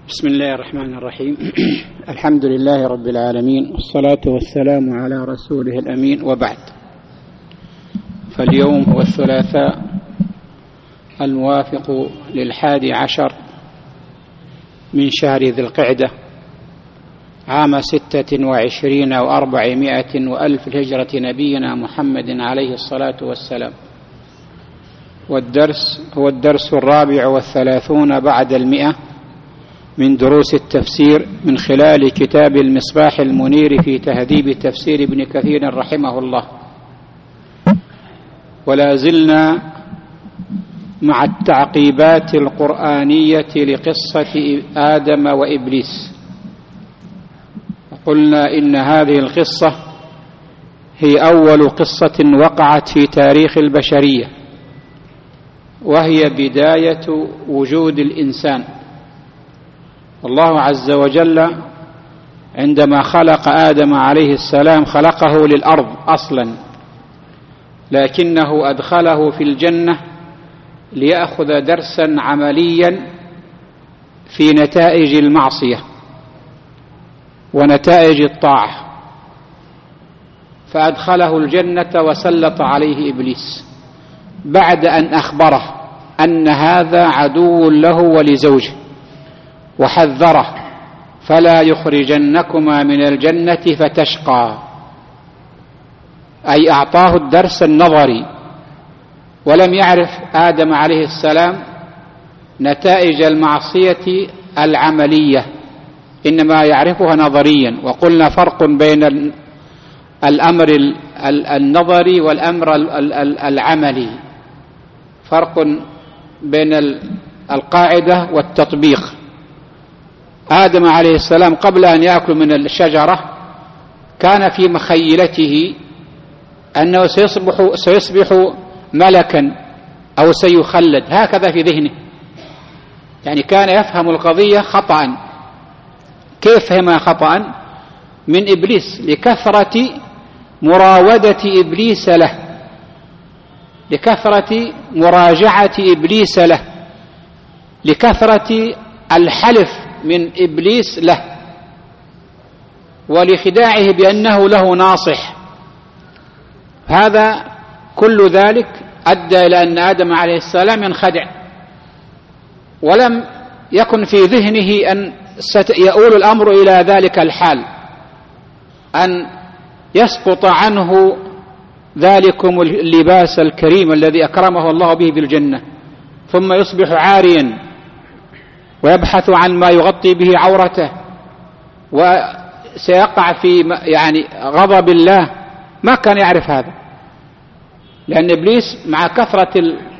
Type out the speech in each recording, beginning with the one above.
بسم الله الرحمن الرحيم. الحمد لله رب العالمين، والصلاة والسلام على رسوله الأمين، وبعد. فاليوم هو الثلاثاء الموافق 11 من شهر ذي القعدة عام 26 و400 وألف الهجرة نبينا محمد عليه الصلاة والسلام، والدرس هو الدرس 34 بعد 100 من دروس التفسير من خلال كتاب المصباح المنير في تهذيب تفسير ابن كثير رحمه الله. ولا زلنا مع التعقيبات القرآنية لقصة آدم وإبليس، وقلنا إن هذه القصة هي أول قصة وقعت في تاريخ البشرية، وهي بداية وجود الإنسان. الله عز وجل عندما خلق آدم عليه السلام خلقه للأرض أصلا، لكنه أدخله في الجنة ليأخذ درسا عمليا في نتائج المعصية ونتائج الطاعة، فأدخله الجنة وسلط عليه إبليس بعد أن أخبره أن هذا عدو له ولزوجه، وحذره: فلا يخرجنكما من الجنة فتشقى، أي أعطاه الدرس النظري. ولم يعرف آدم عليه السلام نتائج المعصية العملية، إنما يعرفها نظريا. وقلنا فرق بين الأمر النظري والأمر العملي، فرق بين القاعدة والتطبيق. آدم عليه السلام قبل أن يأكل من الشجرة كان في مخيلته أنه سيصبح ملكا أو سيخلد، هكذا في ذهنه، يعني كان يفهم القضية خطأ. كيف فهمها خطأ؟ من إبليس، لكثرة مراودة إبليس له، لكثرة مراجعة إبليس له، لكثرة الحلف من إبليس له، ولخداعه بأنه له ناصح. هذا كل ذلك أدى إلى أن آدم عليه السلام ينخدع، ولم يكن في ذهنه أن يؤول الأمر إلى ذلك الحال، أن يسقط عنه ذلكم اللباس الكريم الذي أكرمه الله به بالجنة، ثم يصبح عاريا ويبحث عن ما يغطي به عورته، وسيقع في غضب الله. ما كان يعرف هذا، لأن إبليس مع كثرة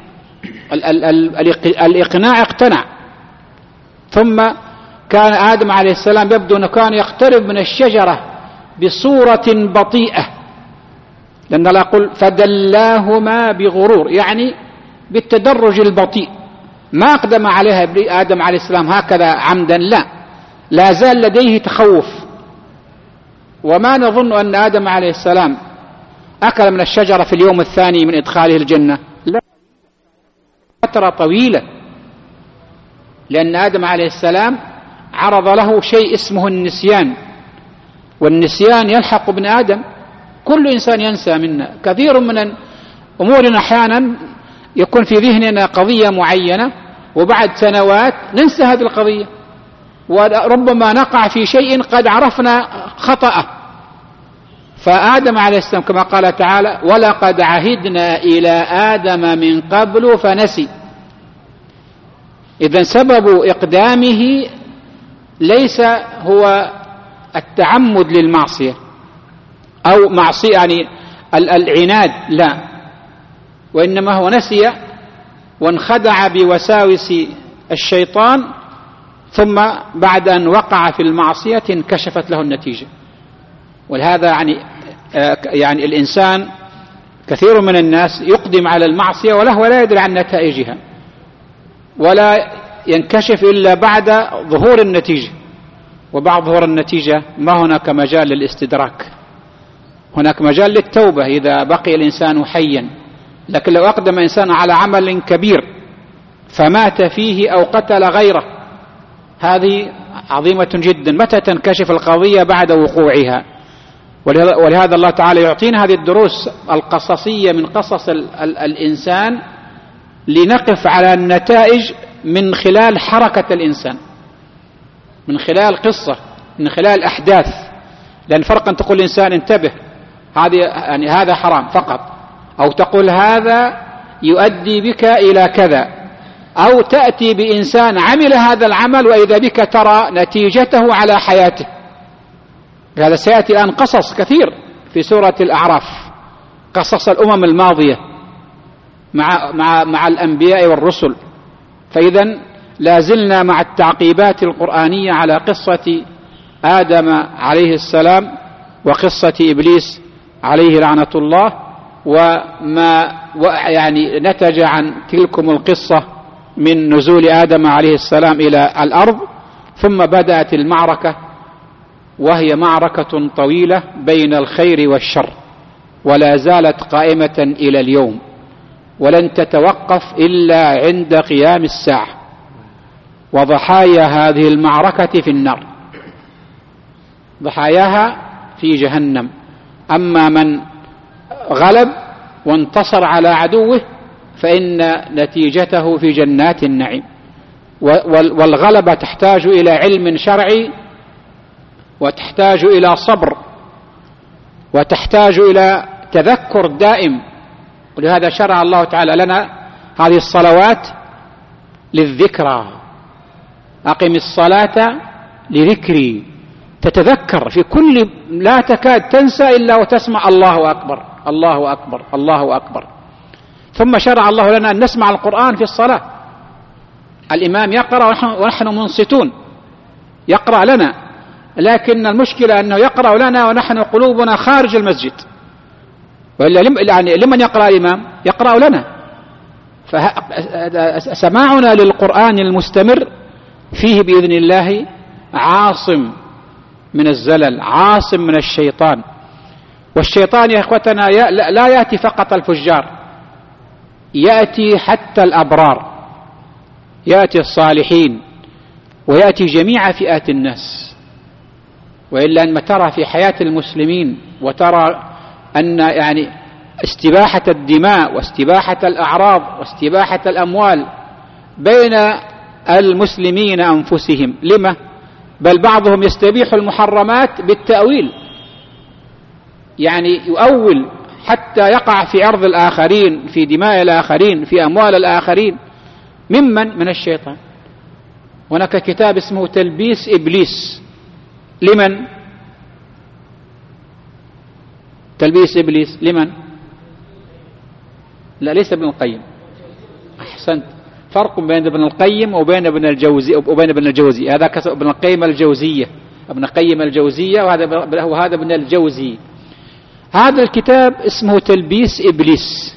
الإقناع اقتنع. ثم كان آدم عليه السلام يبدو أنه كان يقترب من الشجرة بصورة بطيئة، لأن الله يقول: فدلاهما بغرور، يعني بالتدرج البطيء، ما أقدم عليها آدم عليه السلام هكذا عمدا، لا زال لديه تخوف. وما نظن أن آدم عليه السلام أكل من الشجرة في اليوم الثاني من إدخاله الجنة، لا، فترة طويلة، لأن آدم عليه السلام عرض له شيء اسمه النسيان، والنسيان يلحق ابن آدم، كل إنسان ينسى منا. كثير من أمورنا أحيانا يكون في ذهننا قضية معينة، وبعد سنوات ننسى هذه القضية، وربما نقع في شيء قد عرفنا خطأه. فآدم عليه السلام كما قال تعالى: ولقد عهدنا إلى آدم من قبل فنسي. إذن سبب إقدامه ليس هو التعمد للمعصية أو معصية العناد، لا، وإنما هو نسي وانخدع بوساوس الشيطان، ثم بعد أن وقع في المعصية انكشفت له النتيجة. ولهذا يعني الإنسان، كثير من الناس يقدم على المعصية ولا يدري عن نتائجها، ولا ينكشف إلا بعد ظهور النتيجة. وبعد ظهور النتيجة ما هناك مجال للاستدراك، هناك مجال للتوبة إذا بقي الإنسان حيا. لكن لو أقدم إنسان على عمل كبير فمات فيه أو قتل غيره هذه عظيمة جدا. متى تنكشف القضية؟ بعد وقوعها. ولهذا الله تعالى يعطينا هذه الدروس القصصية من قصص الإنسان لنقف على النتائج من خلال حركة الإنسان، من خلال قصة، من خلال أحداث. لأن فرق أن تقول الإنسان انتبه هذا حرام فقط، أو تقول هذا يؤدي بك إلى كذا، أو تأتي بإنسان عمل هذا العمل وإذا بك ترى نتيجته على حياته. هذا سيأتي الآن قصص كثير في سورة الأعراف، قصص الأمم الماضية مع الأنبياء والرسل. فإذا لازلنا مع التعقيبات القرآنية على قصة آدم عليه السلام وقصة إبليس عليه لعنة الله، وما يعني نتج عن تلكم القصة من نزول آدم عليه السلام إلى الأرض. ثم بدأت المعركة، وهي معركة طويلة بين الخير والشر، ولا زالت قائمة إلى اليوم، ولن تتوقف إلا عند قيام الساعة. وضحايا هذه المعركة في النار، ضحاياها في جهنم. أما من غلب وانتصر على عدوه فإن نتيجته في جنات النعيم. والغلبة تحتاج إلى علم شرعي، وتحتاج إلى صبر، وتحتاج إلى تذكر دائم. ولهذا شرع الله تعالى لنا هذه الصلوات للذكرى. أقم الصلاة لذكري، تتذكر في كل، لا تكاد تنسى إلا وتسمع الله أكبر الله أكبر الله أكبر. ثم شرع الله لنا أن نسمع القرآن في الصلاة. الإمام يقرأ ونحن منصتون، يقرأ لنا، لكن المشكلة أنه يقرأ لنا ونحن قلوبنا خارج المسجد. يعني لمن يقرأ الإمام؟ يقرأ لنا. فسماعنا للقرآن المستمر فيه بإذن الله عاصم من الزلل، عاصم من الشيطان. والشيطان يا إخوتنا لا يأتي فقط الفجار، يأتي حتى الأبرار، يأتي الصالحين، ويأتي جميع فئات الناس. وإلا أن ترى في حياة المسلمين وترى أن يعني استباحة الدماء واستباحة الأعراض واستباحة الأموال بين المسلمين أنفسهم. لما؟ بل بعضهم يستبيح المحرمات بالتأويل، يعني يؤول حتى يقع في عرض الآخرين، في دماء الآخرين، في أموال الآخرين. من الشيطان. هناك كتاب اسمه تلبيس إبليس. لمن؟ تلبيس إبليس لمن؟ لا، ليس ابن القيم. أحسنت. فرق بين ابن القيم وبين ابن الجوزي. هذا كتب ابن القيم الجوزية، ابن القيم الجوزية، وهذا ابن الجوزي. هذا الكتاب اسمه تلبيس إبليس،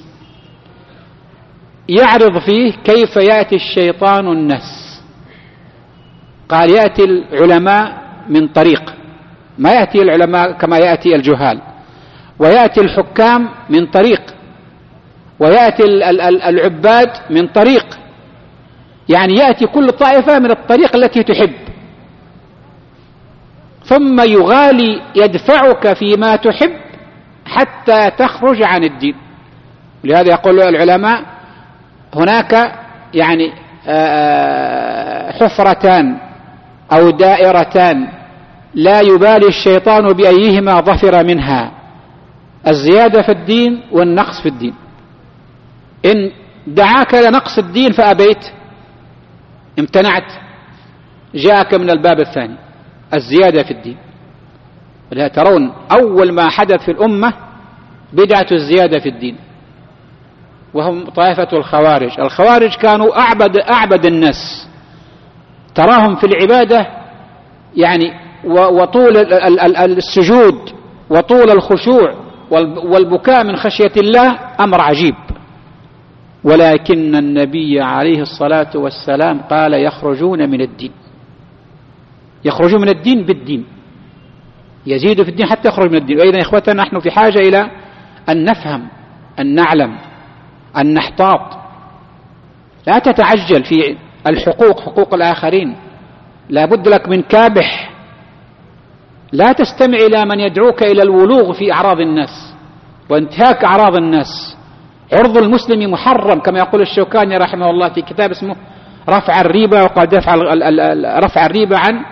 يعرض فيه كيف يأتي الشيطان الناس. قال يأتي العلماء من طريق، ما يأتي العلماء كما يأتي الجهال، ويأتي الحكام من طريق، ويأتي العباد من طريق. يعني يأتي كل طائفة من الطريق التي تحب، ثم يغالي يدفعك فيما تحب حتى تخرج عن الدين. لهذا يقول العلماء هناك يعني حفرتان أو دائرتان لا يبالي الشيطان بأيهما ظفر منها: الزيادة في الدين والنقص في الدين. إن دعاك لنقص الدين فأبيت، امتنعت، جاءك من الباب الثاني الزيادة في الدين. ولهذا ترون أول ما حدث في الأمة بدعة الزيادة في الدين، وهم طائفة الخوارج. الخوارج كانوا أعبد الناس، تراهم في العبادة يعني وطول السجود وطول الخشوع والبكاء من خشية الله أمر عجيب. ولكن النبي عليه الصلاة والسلام قال يخرجون من الدين، يخرجون من الدين بالدين، يزيد في الدين حتى يخرج من الدين. وإذا إخوتنا نحن في حاجة إلى أن نفهم، أن نعلم، أن نحتاط. لا تتعجل في الحقوق، حقوق الآخرين. لا بد لك من كابح. لا تستمع إلى من يدعوك إلى الولوغ في أعراض الناس وانتهاك أعراض الناس. عرض المسلم محرم كما يقول الشوكاني رحمه الله في كتاب اسمه رفع الريبة، وقد رفع الريبة عن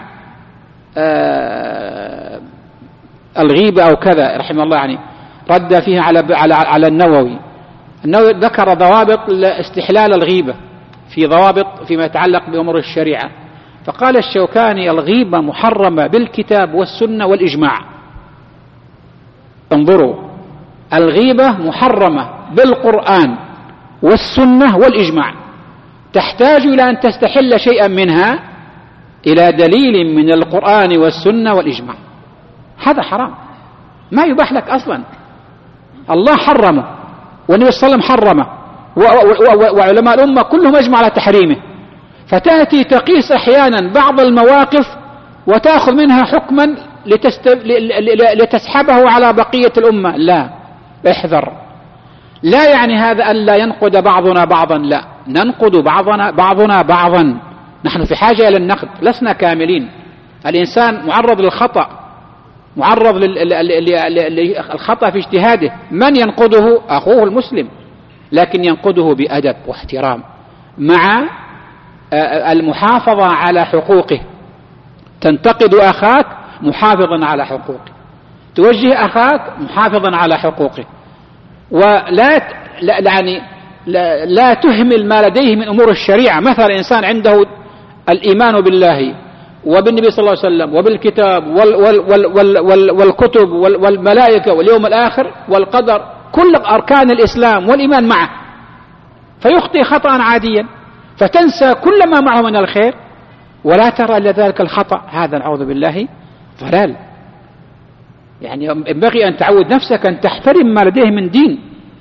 الغيبة أو كذا رحمه الله، يعني رد فيها على النووي. النووي ذكر ضوابط لاستحلال الغيبة، في ضوابط فيما يتعلق بأمور الشريعة، فقال الشوكاني الغيبة محرمة بالكتاب والسنة والإجماع. انظروا، الغيبة محرمة بالقرآن والسنة والإجماع، تحتاج إلى أن تستحل شيئا منها إلى دليل من القرآن والسنة والإجماع. هذا حرام، ما يباح لك أصلا. الله حرمه والنبي صلى الله عليه وسلم حرمه وعلماء الأمة كلهم أجمعوا على تحريمه، فتأتي تقيس أحيانا بعض المواقف وتأخذ منها حكما لتسحبه على بقية الأمة. لا، احذر. لا يعني هذا أن لا ينقد بعضنا بعضا، لا، ننقد بعضنا بعضا. نحن في حاجة إلى النقد، لسنا كاملين. الإنسان معرض للخطأ، معرض للخطأ في اجتهاده. من ينقده؟ أخوه المسلم، لكن ينقده بأدب واحترام مع المحافظة على حقوقه. تنتقد أخاك محافظا على حقوقه، توجه أخاك محافظا على حقوقه، ولا لا تهمل ما لديه من أمور الشريعة. مثلا إنسان عنده الإيمان بالله وبالنبي صلى الله عليه وسلم وبالكتاب والكتب والملائكة واليوم الآخر والقدر، كل أركان الإسلام والإيمان معه، فيخطئ خطأ عاديا فتنسى كل ما معه من الخير ولا ترى إلا ذلك الخطأ. هذا نعوذ بالله ضلال. يعني ينبغي أن تعود نفسك أن تحترم ما لديه من دين،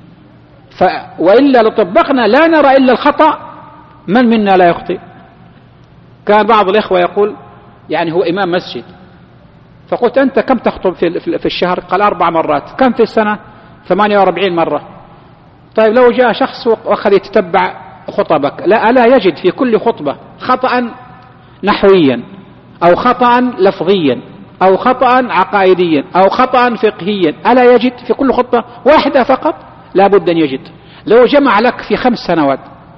وإلا لطبقنا لا نرى إلا الخطأ. من منا لا يخطئ؟ كان بعض الإخوة يقول يعني هو إمام مسجد، فقلت أنت كم تخطب في الشهر؟ قال 4 مرات. كم في السنة؟ 48 مرة. طيب لو جاء شخص وأخذ يتتبع خطبك، ألا يجد في كل خطبة خطأ نحويا أو خطأ لفظيا أو خطأ عقائديا أو خطأ فقهيا؟ ألا يجد في كل خطبة واحدة فقط؟ لا بد أن يجد. لو جمع لك في 5 سنوات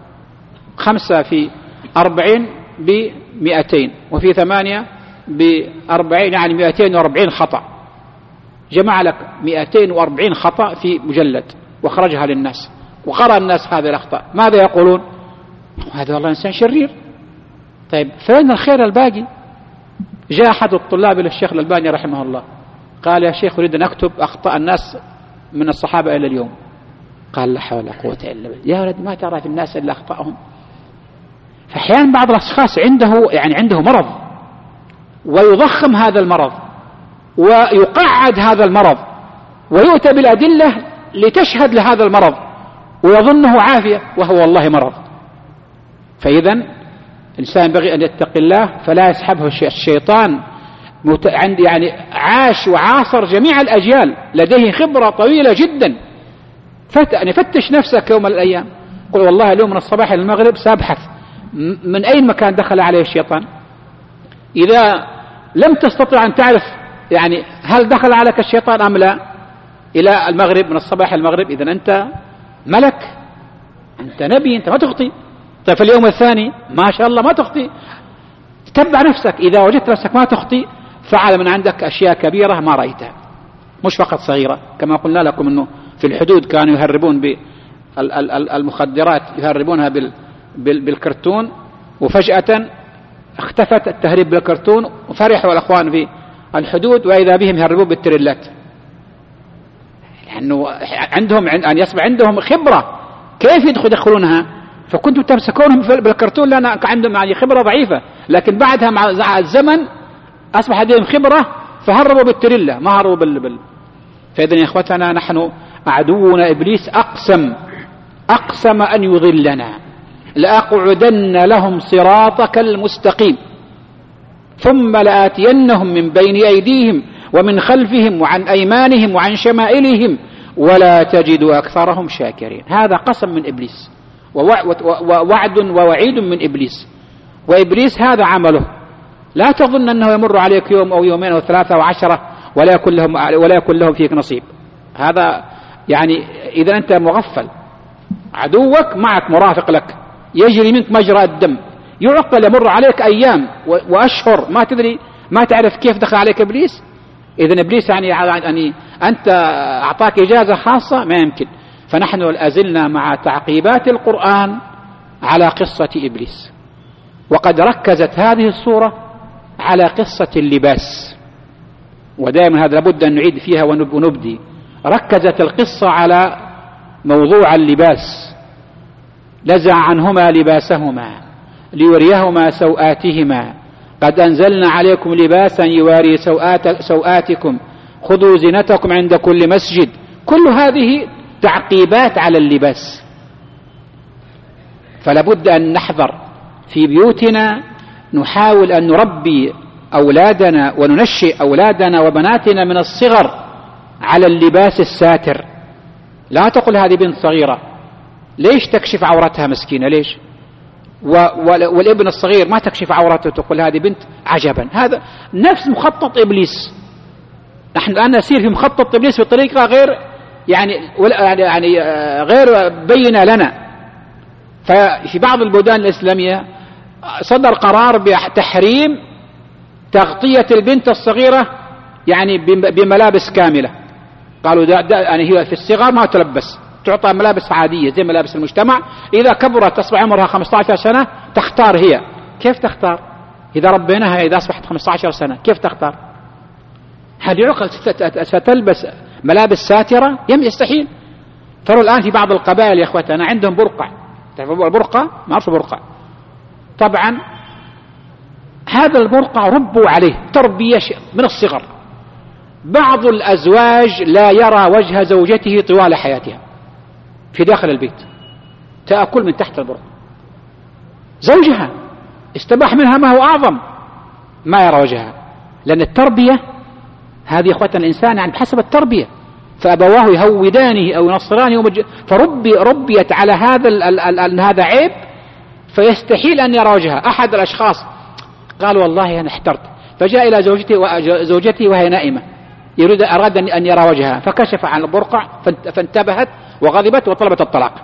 5 في 40 ب200 وفي 8 ب40 يعني 240 خطأ، جمع لك 240 خطأ في مجلد وخرجها للناس وقرأ الناس هذه الأخطاء، ماذا يقولون؟ هذا والله إنسان شرير. طيب فين الخير الباقي؟ جاء أحد الطلاب إلى الشيخ الألباني رحمه الله قال يا شيخ أريد أن أكتب أخطاء الناس من الصحابة إلى اليوم. قال لا حول ولا قوة إلا بالله. يا ولد ما ترى في الناس إلا أخطأهم. فأحيانا بعض الأشخاص عنده مرض ويضخم هذا المرض ويقعد هذا المرض ويؤتى بالأدلة لتشهد لهذا المرض ويظنه عافية وهو والله مرض. فإذا الإنسان ينبغي أن يتقي الله فلا يسحبه الشيطان. يعني عاش وعاصر جميع الأجيال، لديه خبرة طويلة جدا. فتش نفسك يوم من الأيام، قل والله اليوم من الصباح إلى المغرب سأبحث من أي مكان دخل عليه الشيطان. إذا لم تستطع أن تعرف يعني هل دخل عليك الشيطان أم لا إلى المغرب، من الصباح إلى المغرب، إذن أنت ملك، أنت نبي، أنت ما تخطي. طيب في اليوم الثاني ما شاء الله ما تخطي. تتبع نفسك، إذا وجدت نفسك ما تخطي فعل من عندك أشياء كبيرة ما رأيتها، مش فقط صغيرة. كما قلنا لكم أنه في الحدود كانوا يهربون بالمخدرات، يهربونها بالكرتون، وفجأة اختفت التهريب بالكرتون وفرحوا الأخوان في الحدود وإذا بهم يهربون بالتريلات، لأنه عندهم أن يصبح عندهم خبرة كيف يدخلونها. فكنتم تمسكونهم بالكرتون لأن عندهم يعني خبرة ضعيفة، لكن بعدها مع الزمن أصبح لديهم خبرة فهربوا بالتريلا ما هربوا فإذن يا إخوتنا نحن عدونا إبليس أقسم أن يضلنا، لأقعدن لهم صراطك المستقيم ثم لآتينهم من بين أيديهم ومن خلفهم وعن أيمانهم وعن شمائلهم ولا تجد أكثرهم شاكرين. هذا قسم من إبليس ووعد ووعيد من إبليس، وإبليس هذا عمله لا تظن أنه يمر عليك يوم أو يومين أو 3 أو 10 ولا يكون لهم فيك نصيب. هذا يعني إذا أنت مغفل، عدوك معك مرافق لك يجري منك مجرى الدم، يعقل يمر عليك أيام وأشهر ما تدري، ما تعرف كيف دخل عليك إبليس. إذن إبليس يعني أنت أعطاك إجازة خاصة؟ ما يمكن. فنحن لازلنا مع تعقيبات القرآن على قصة إبليس، وقد ركزت هذه السورة على قصة اللباس، ودائما هذا لابد أن نعيد فيها ونبدي. ركزت القصة على موضوع اللباس، نزع عنهما لباسهما ليريهما سوآتهما قد أنزلنا عليكم لباسا يواري سوآتكم خذوا زينتكم عند كل مسجد. كل هذه تعقيبات على اللباس. فلابد أن نحذر في بيوتنا، نحاول أن نربي أولادنا وننشئ أولادنا وبناتنا من الصغر على اللباس الساتر. لا تقل هذه بنت صغيرة ليش تكشف عورتها مسكينة، ليش؟ والابن الصغير ما تكشف عورته تقول هذه بنت عجبا. هذا نفس مخطط إبليس. نحن الآن نسير في مخطط إبليس بطريقة غير يعني غير بينة لنا. ففي بعض البلدان الإسلامية صدر قرار بتحريم تغطية البنت الصغيرة يعني بملابس كاملة. قالوا ده يعني هي في الصغر ما تلبس، تعطى ملابس عادية زي ملابس المجتمع. إذا كبرت تصبح عمرها 15 سنة تختار هي. كيف تختار؟ إذا ربيناها إذا أصبحت 15 سنة كيف تختار؟ هل يعقل ستلبس ملابس ساترة؟ يستحيل. ترى الآن في بعض القبائل يا أخوتنا عندهم برقع. تعرفوا البرقع؟ ما أعرف برقع. طبعا هذا البرقع ربوا عليه تربية من الصغر. بعض الأزواج لا يرى وجه زوجته طوال حياتها في داخل البيت، تأكل من تحت البرقع. زوجها استباح منها ما هو أعظم، ما يرى وجهها، لأن التربية هذه يا أخوتنا الإنسان يعني بحسب التربية. فأبواه يهودانه أو ينصرانه ربيت على هذا عيب، فيستحيل أن يرى وجهها. أحد الأشخاص قال والله أنا احترت، فجاء إلى زوجتي وهي نائمة أراد أن يرى وجهها، فكشف عن البرقع فانتبهت وغضبت وطلبت الطلاق.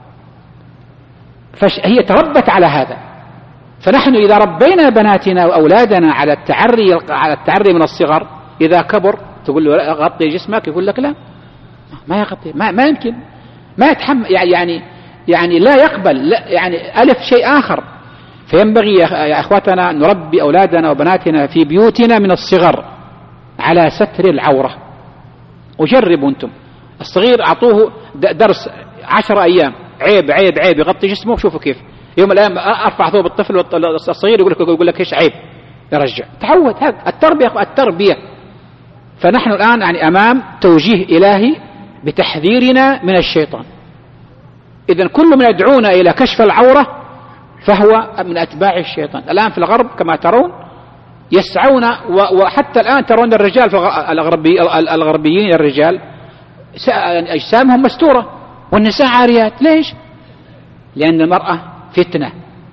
فهي تربت على هذا. فنحن إذا ربينا بناتنا وأولادنا على التعري من الصغر، إذا كبر تقول له غطي جسمك، يقول لك لا ما يغطي، ما يمكن، ما يتحمل يعني لا يقبل، لا يعني ألف شيء آخر. فينبغي يا أخواتنا أن نربي أولادنا وبناتنا في بيوتنا من الصغر على ستر العورة. وجربوا أنتم الصغير أعطوه درس 10 أيام عيب عيب عيب يغطي جسمه، شوفوا كيف يوم الأيام أرفع ثوب الطفل الصغير يقول لك إيش عيب، يرجع. تعود. هذا التربية. فنحن الآن يعني أمام توجيه إلهي بتحذيرنا من الشيطان. إذن كل من يدعونا إلى كشف العورة فهو من أتباع الشيطان. الآن في الغرب كما ترون يسعون، وحتى الآن ترون الرجال في الغربيين الرجال أجسامهم مستورة والنساء عاريات. ليش؟ لأن المرأة فتنة.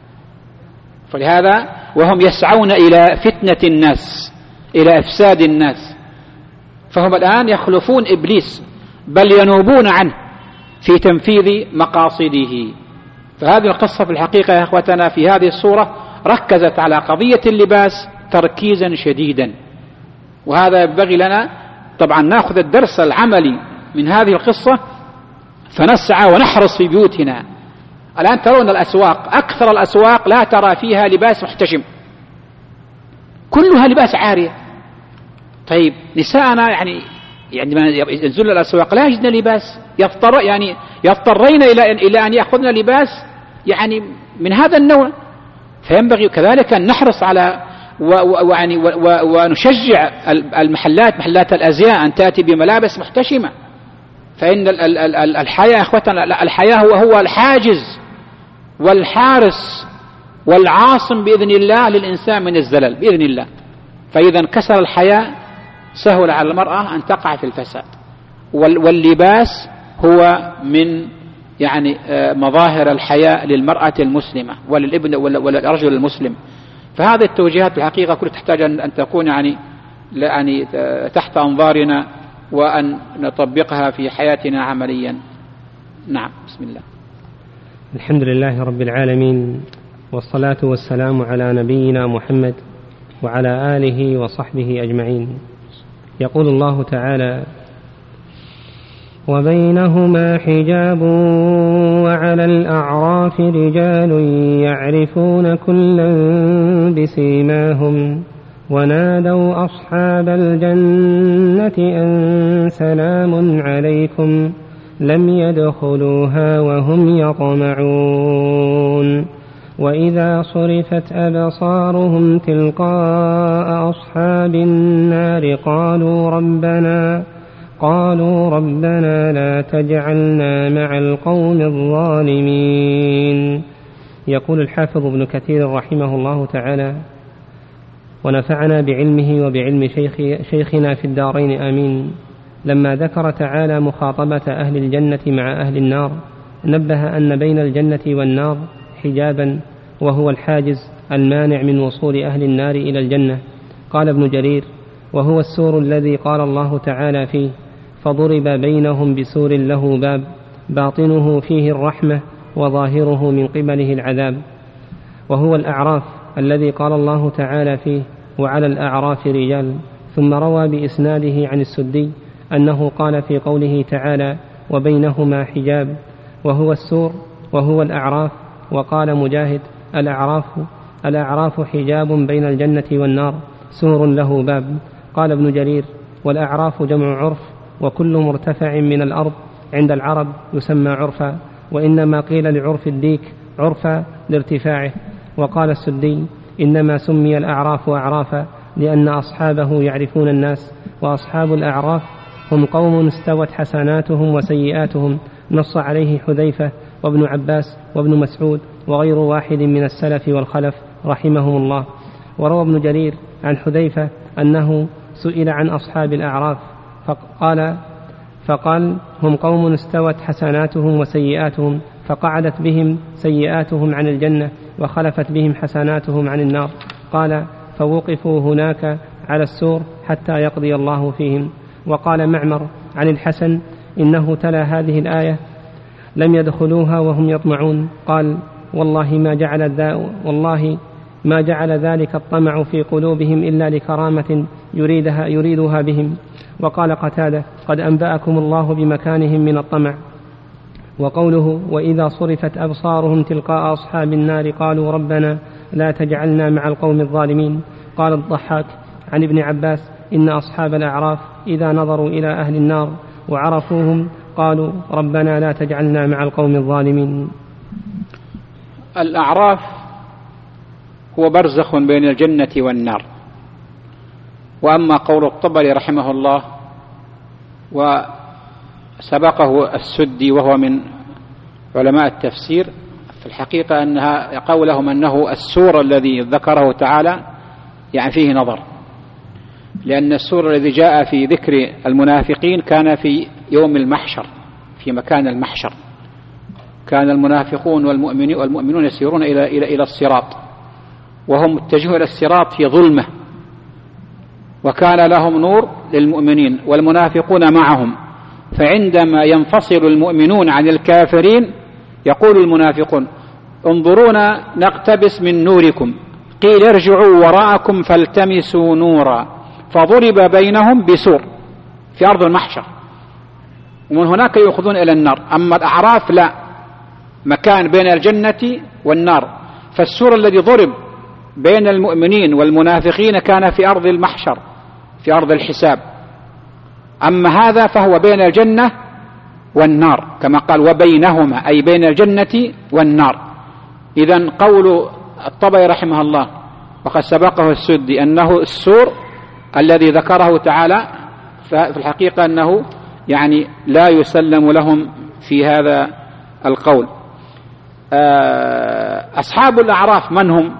فلهذا وهم يسعون إلى فتنة الناس، إلى إفساد الناس. فهم الآن يخلفون إبليس، بل ينوبون عنه في تنفيذ مقاصده. فهذه القصة في الحقيقة يا أخوتنا في هذه الصورة ركزت على قضية اللباس تركيزا شديدا. وهذا ينبغي لنا طبعا نأخذ الدرس العملي من هذه القصة، فنسعى ونحرص في بيوتنا. الآن ترون الأسواق، أكثر الأسواق لا ترى فيها لباس محتشم، كلها لباس عارية. طيب نساءنا يعني ما ينزلن الأسواق لا يجدن لباس، يضطرين إلى أن يأخذن لباس يعني من هذا النوع. فينبغي كذلك أن نحرص على ونشجع محلات الأزياء أن تأتي بملابس محتشمة. فإن الحياة يا أخوتنا، الحياة هو الحاجز والحارس والعاصم بإذن الله للإنسان من الزلل بإذن الله. فإذا انكسر الحياة سهل على المرأة أن تقع في الفساد. واللباس هو من يعني مظاهر الحياة للمرأة المسلمة وللرجل المسلم. فهذه التوجيهات الحقيقة كلها تحتاج أن تكون يعني تحت أنظارنا وأن نطبقها في حياتنا عمليا. نعم. بسم الله. الحمد لله رب العالمين، والصلاة والسلام على نبينا محمد وعلى آله وصحبه أجمعين. يقول الله تعالى: وبينهما حجاب وعلى الأعراف رجال يعرفون كلا بسيماهم ونادوا أصحاب الجنة أن سلام عليكم لم يدخلوها وهم يطمعون وإذا صرفت أبصارهم تلقاء أصحاب النار قالوا ربنا لا تجعلنا مع القوم الظالمين. يقول الحافظ ابن كثير رحمه الله تعالى: ونفعنا بعلمه وبعلم شيخنا في الدارين آمين. لما ذكر تعالى مخاطبة أهل الجنة مع أهل النار نبه أن بين الجنة والنار حجابا، وهو الحاجز المانع من وصول أهل النار إلى الجنة. قال ابن جرير: وهو السور الذي قال الله تعالى فيه: فضرب بينهم بسور له باب باطنه فيه الرحمة وظاهره من قبله العذاب. وهو الأعراف الذي قال الله تعالى فيه: وعلى الأعراف رجال. ثم روى بإسناده عن السدي أنه قال في قوله تعالى: وبينهما حجاب، وهو السور وهو الأعراف. وقال مجاهد: الأعراف حجاب بين الجنة والنار، سور له باب. قال ابن جرير: والأعراف جمع عرف، وكل مرتفع من الأرض عند العرب يسمى عرفا، وإنما قيل لعرف الديك عرفا لارتفاعه. وقال السدي: إنما سمي الأعراف أعرافا لأن أصحابه يعرفون الناس، وأصحاب الأعراف هم قوم استوت حسناتهم وسيئاتهم. نص عليه حذيفة وابن عباس وابن مسعود وغير واحد من السلف والخلف رحمهم الله. وروى ابن جرير عن حذيفة أنه سئل عن أصحاب الأعراف فقال: هم قوم استوت حسناتهم وسيئاتهم، فقعدت بهم سيئاتهم عن الجنة وخلفت بهم حسناتهم عن النار. قال: فوقفوا هناك على السور حتى يقضي الله فيهم. وقال معمر عن الحسن: إنه تلا هذه الآية: لم يدخلوها وهم يطمعون. قال: والله ما جعل ذلك الطمع في قلوبهم إلا لكرامة يريدها بهم. وقال قتادة: قد أنبأكم الله بمكانهم من الطمع. وقوله: وإذا صرفت أبصارهم تلقاء أصحاب النار قالوا ربنا لا تجعلنا مع القوم الظالمين. قال الضحاك عن ابن عباس: إن أصحاب الأعراف إذا نظروا إلى أهل النار وعرفوهم قالوا ربنا لا تجعلنا مع القوم الظالمين. الأعراف هو برزخ بين الجنة والنار. وأما قول الطبري رحمه الله وسبقه السدي وهو من علماء التفسير، في الحقيقة أنها قولهم أنه السور الذي ذكره تعالى يعني فيه نظر، لأن السور الذي جاء في ذكر المنافقين كان في يوم المحشر، في مكان المحشر كان المنافقون والمؤمنون يسيرون إلى الصراط، وهم متجهون إلى الصراط في ظلمة، وكان لهم نور للمؤمنين والمنافقون معهم. فعندما ينفصل المؤمنون عن الكافرين يقول المنافقون: انظرونا نقتبس من نوركم، قيل ارجعوا وراءكم فالتمسوا نورا، فضرب بينهم بسور في أرض المحشر، ومن هناك يأخذون إلى النار. أما الأعراف لا، مكان بين الجنة والنار، فالسور الذي ضرب بين المؤمنين والمنافقين كان في أرض المحشر، في أرض الحساب. أما هذا فهو بين الجنة والنار كما قال: وبينهما، أي بين الجنة والنار. إذن قول الطبري رحمه الله وقد سبقه السدي أنه السور الذي ذكره تعالى، في الحقيقة أنه يعني لا يسلم لهم في هذا القول. أصحاب الأعراف من هم؟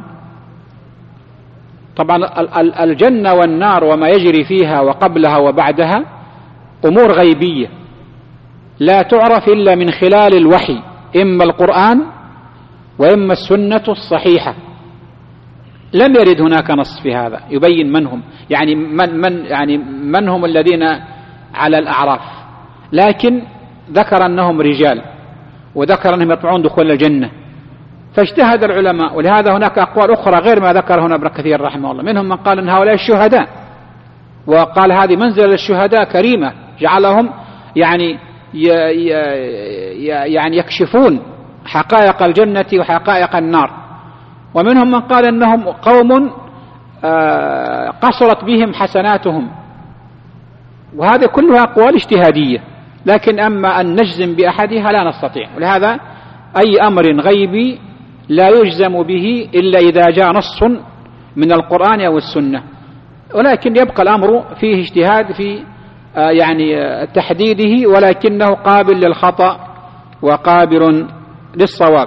طبعا الجنة والنار وما يجري فيها وقبلها وبعدها أمور غيبية لا تعرف إلا من خلال الوحي، إما القرآن وإما السنة الصحيحة. لم يرد هناك نص في هذا يبين من هم، يعني من هم الذين على الأعراف، لكن ذكر أنهم رجال وذكر أنهم يطمعون دخول الجنة، فاجتهد العلماء. ولهذا هناك أقوال أخرى غير ما ذكر هنا ابن كثير رحمه الله، منهم من قال أن هؤلاء الشهداء، وقال هذه منزلة للشهداء كريمة جعلهم يعني يكشفون حقائق الجنة وحقائق النار. ومنهم من قال أنهم قوم قصرت بهم حسناتهم، وهذا كلها أقوال اجتهادية، لكن أما أن نجزم بأحدها لا نستطيع. ولهذا أي أمر غيبي لا يجزم به إلا إذا جاء نص من القرآن أو السنة، ولكن يبقى الأمر فيه اجتهاد في يعني تحديده، ولكنه قابل للخطأ وقابل للصواب.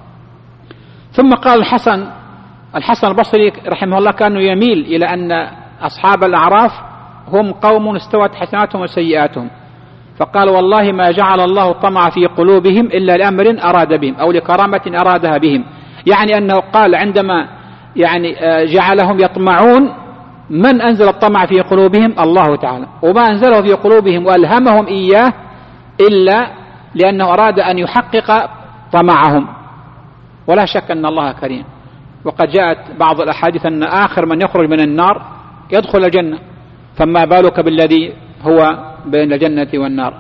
ثم قال الحسن البصري رحمه الله كان يميل إلى أن أصحاب الأعراف هم قوم استوت حسناتهم وسيئاتهم، فقال والله ما جعل الله طمع في قلوبهم إلا لأمر أراد بهم أو لكرامة أرادها بهم، يعني أنه قال عندما يعني جعلهم يطمعون، من أنزل الطمع في قلوبهم؟ الله تعالى، وما أنزله في قلوبهم وألهمهم إياه إلا لأنه أراد أن يحقق طمعهم. ولا شك أن الله كريم، وقد جاءت بعض الأحاديث أن آخر من يخرج من النار يدخل الجنة، فما بالك بالذي هو بين الجنة والنار.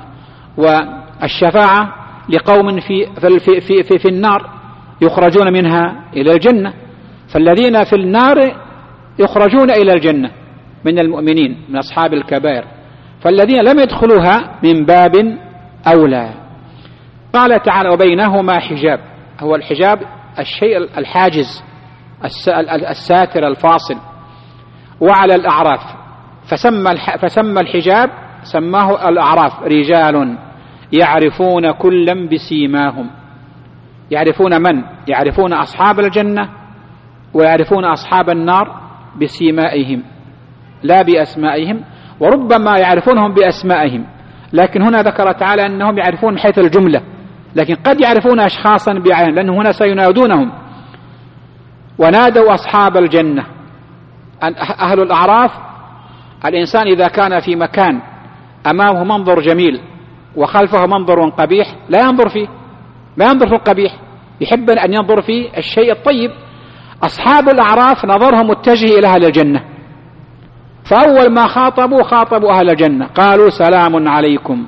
والشفاعة لقوم في النار يخرجون منها إلى الجنة، فالذين في النار يخرجون إلى الجنة من المؤمنين من أصحاب الكبائر، فالذين لم يدخلوها من باب أولى. قال تعالى وبينهما حجاب، هو الحجاب الشيء الحاجز الساتر الفاصل. وعلى الأعراف فسمى الحجاب سماه الأعراف رجال يعرفون كلا بسيماهم، يعرفون من؟ يعرفون أصحاب الجنة ويعرفون أصحاب النار بسيمائهم لا بأسمائهم، وربما يعرفونهم بأسمائهم، لكن هنا ذكر تعالى أنهم يعرفون حيث الجملة، لكن قد يعرفون أشخاصا بعين، لأنه هنا سينادونهم. ونادوا أصحاب الجنة. أهل الأعراف الإنسان إذا كان في مكان أمامه منظر جميل وخلفه منظر قبيح لا ينظر فيه، ما ينظر في القبيح، يحب أن ينظر في الشيء الطيب. أصحاب الأعراف نظرهم متجه إلى أهل الجنة، فأول ما خاطبوا أهل الجنة قالوا سلام عليكم.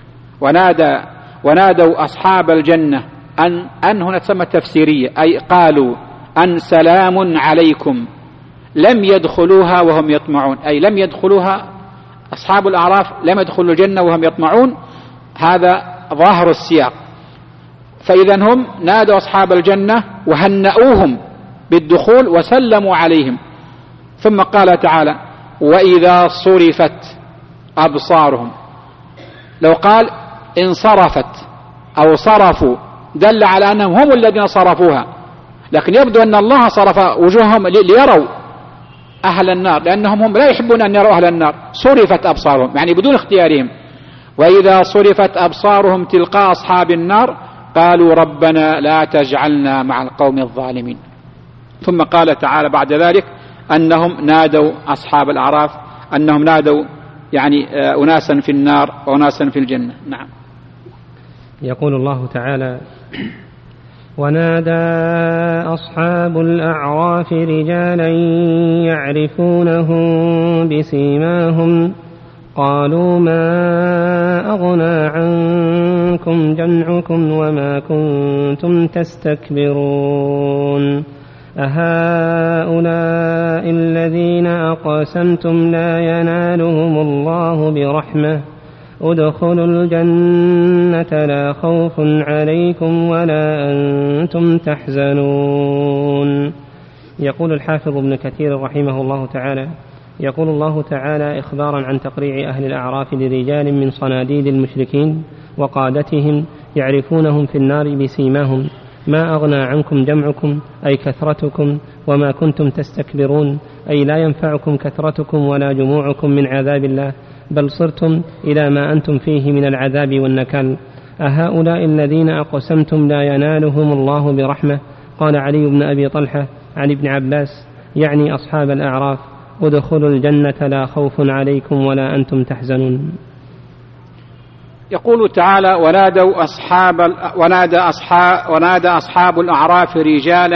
ونادوا أصحاب الجنة أن هنا تسمى تفسيرية، أي قالوا أن سلام عليكم، لم يدخلوها وهم يطمعون، أي لم يدخلوها أصحاب الأعراف لم يدخلوا الجنة وهم يطمعون، هذا ظاهر السياق. فإذا هم نادوا أصحاب الجنة وهنأوهم بالدخول وسلموا عليهم. ثم قال تعالى وإذا صرفت أبصارهم، لو قال انصرفت أو صرفوا دل على أنهم هم الذين صرفوها، لكن يبدو أن الله صرف وجوههم ليروا أهل النار، لأنهم هم لا يحبون أن يروا أهل النار. صرفت أبصارهم يعني بدون اختيارهم. وإذا صرفت أبصارهم تلقاء أصحاب النار قالوا ربنا لا تجعلنا مع القوم الظالمين. ثم قال تعالى بعد ذلك أنهم نادوا أصحاب الأعراف أنهم نادوا يعني أناسا في النار وأناسا في الجنة. نعم. يقول الله تعالى ونادى أصحاب الأعراف رجالا يعرفونهم بسيماهم قالوا ما أغنى عنكم جمعكم وما كنتم تستكبرون أهؤلاء الذين أقسمتم لا ينالهم الله برحمة ادخلوا الجنة لا خوف عليكم ولا أنتم تحزنون. يقول الحافظ ابن كثير رحمه الله تعالى يقول الله تعالى إخبارا عن تقريع أهل الأعراف لرجال من صناديد المشركين وقادتهم يعرفونهم في النار بسيماهم ما أغنى عنكم جمعكم أي كثرتكم وما كنتم تستكبرون أي لا ينفعكم كثرتكم ولا جموعكم من عذاب الله بل صرتم إلى ما أنتم فيه من العذاب والنكال. أهؤلاء الذين أقسمتم لا ينالهم الله برحمة. قال علي بن أبي طلحة عن ابن عباس يعني أصحاب الأعراف: ادخلوا الجنة لا خوف عليكم ولا أنتم تحزنون. يقول تعالى: ونادى أصحاب الأعراف رجالا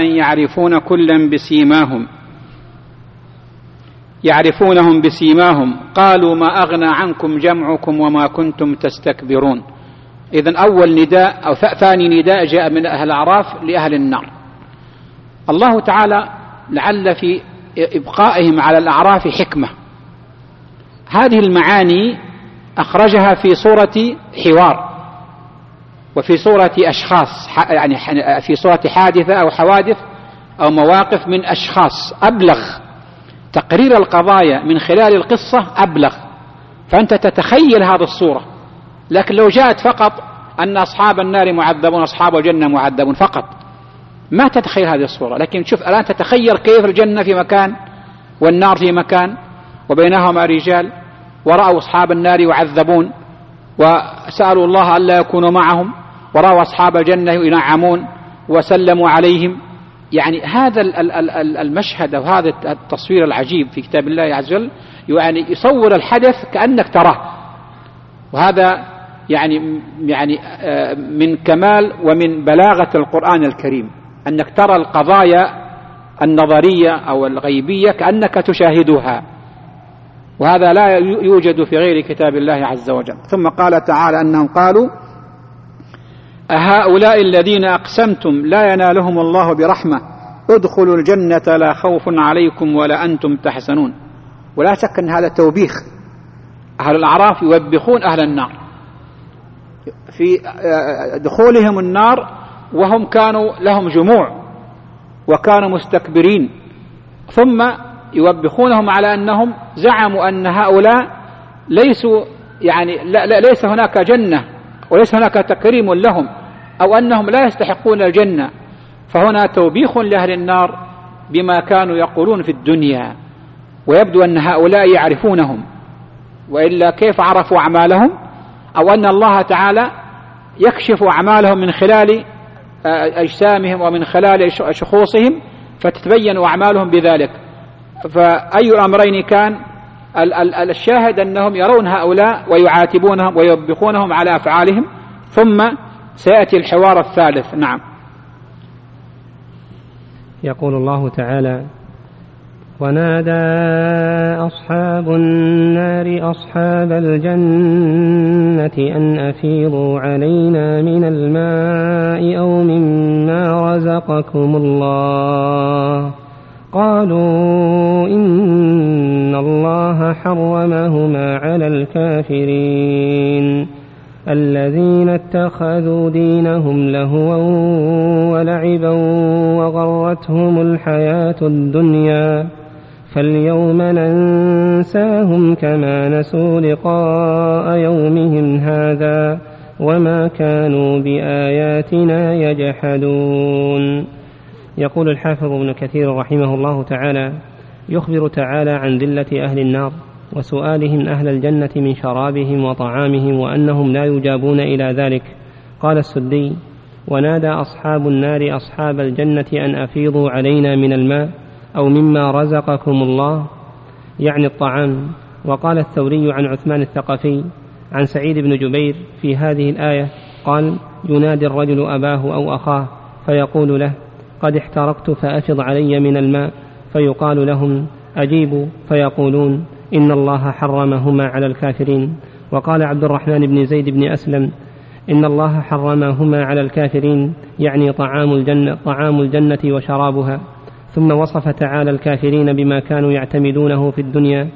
يعرفونهم بسيماهم قالوا ما أغنى عنكم جمعكم وما كنتم تستكبرون. إذن أول نداء أو ثاني نداء جاء من أهل الأعراف لأهل النار. الله تعالى لعل في إبقائهم على الأعراف حكمة. هذه المعاني أخرجها في صورة حوار وفي صورة أشخاص، يعني في صورة حادثة أو حوادث أو مواقف من أشخاص. أبلغ تقرير القضايا من خلال القصة أبلغ، فأنت تتخيل هذه الصورة. لكن لو جاءت فقط أن أصحاب النار معذبون أصحاب الجنة معذبون فقط، ما تتخيل هذه الصورة. لكن شوف الآن تتخيل كيف الجنة في مكان والنار في مكان وبينهما رجال، ورأوا أصحاب النار يعذبون وسألوا الله ألا يكونوا معهم، ورأوا أصحاب الجنة ينعمون وسلموا عليهم. يعني هذا المشهد أو هذا التصوير العجيب في كتاب الله عز وجل يعني يصور الحدث كأنك تراه. وهذا يعني من كمال ومن بلاغة القرآن الكريم أنك ترى القضايا النظرية أو الغيبية كأنك تشاهدها، وهذا لا يوجد في غير كتاب الله عز وجل. ثم قال تعالى أنهم قالوا: أهؤلاء الذين أقسمتم لا ينالهم الله برحمة ادخلوا الجنة لا خوف عليكم ولا أنتم تحزنون. ولا شك أن هذا توبيخ. أهل الأعراف يوبخون أهل النار في دخولهم النار وهم كانوا لهم جموع وكانوا مستكبرين، ثم يوبخونهم على أنهم زعموا أن هؤلاء ليسوا ليس هناك جنة وليس هناك تكريم لهم، أو أنهم لا يستحقون الجنة. فهنا توبيخ لأهل النار بما كانوا يقولون في الدنيا، ويبدو أن هؤلاء يعرفونهم، وإلا كيف عرفوا أعمالهم؟ أو أن الله تعالى يكشف أعمالهم من خلال أجسامهم ومن خلال شخوصهم فتتبين أعمالهم بذلك. فأي الأمرين كان الشاهد أنهم يرون هؤلاء ويعاتبونهم ويوبخونهم على أفعالهم. ثم سيأتي الحوار الثالث. نعم. يقول الله تعالى: ونادى أصحاب النار أصحاب الجنة أن أفيضوا علينا من الماء أو مما رزقكم الله قالوا إن الله حرمهما على الكافرين الذين اتخذوا دينهم لهوا ولعبا وغرتهم الحياة الدنيا فاليوم ننساهم كما نسوا لقاء يومهم هذا وما كانوا بآياتنا يجحدون. يقول الحافظ ابن كثير رحمه الله تعالى: يخبر تعالى عن ذلة أهل النار وسؤالهم أهل الجنة من شرابهم وطعامهم وأنهم لا يجابون إلى ذلك. قال السدي: ونادى أصحاب النار أصحاب الجنة أن أفيضوا علينا من الماء أو مما رزقكم الله، يعني الطعام. وقال الثوري عن عثمان الثقفي عن سعيد بن جبير في هذه الآية قال: ينادي الرجل أباه أو أخاه فيقول له: قد احترقت فأفض علي من الماء، فيقال لهم: أجيبوا، فيقولون: إن الله حرمهما على الكافرين. وقال عبد الرحمن بن زيد بن أسلم: إن الله حرمهما على الكافرين، يعني طعام الجنة وشرابها. ثم وصف تعالى الكافرين بما كانوا يعتمدونه في الدنيا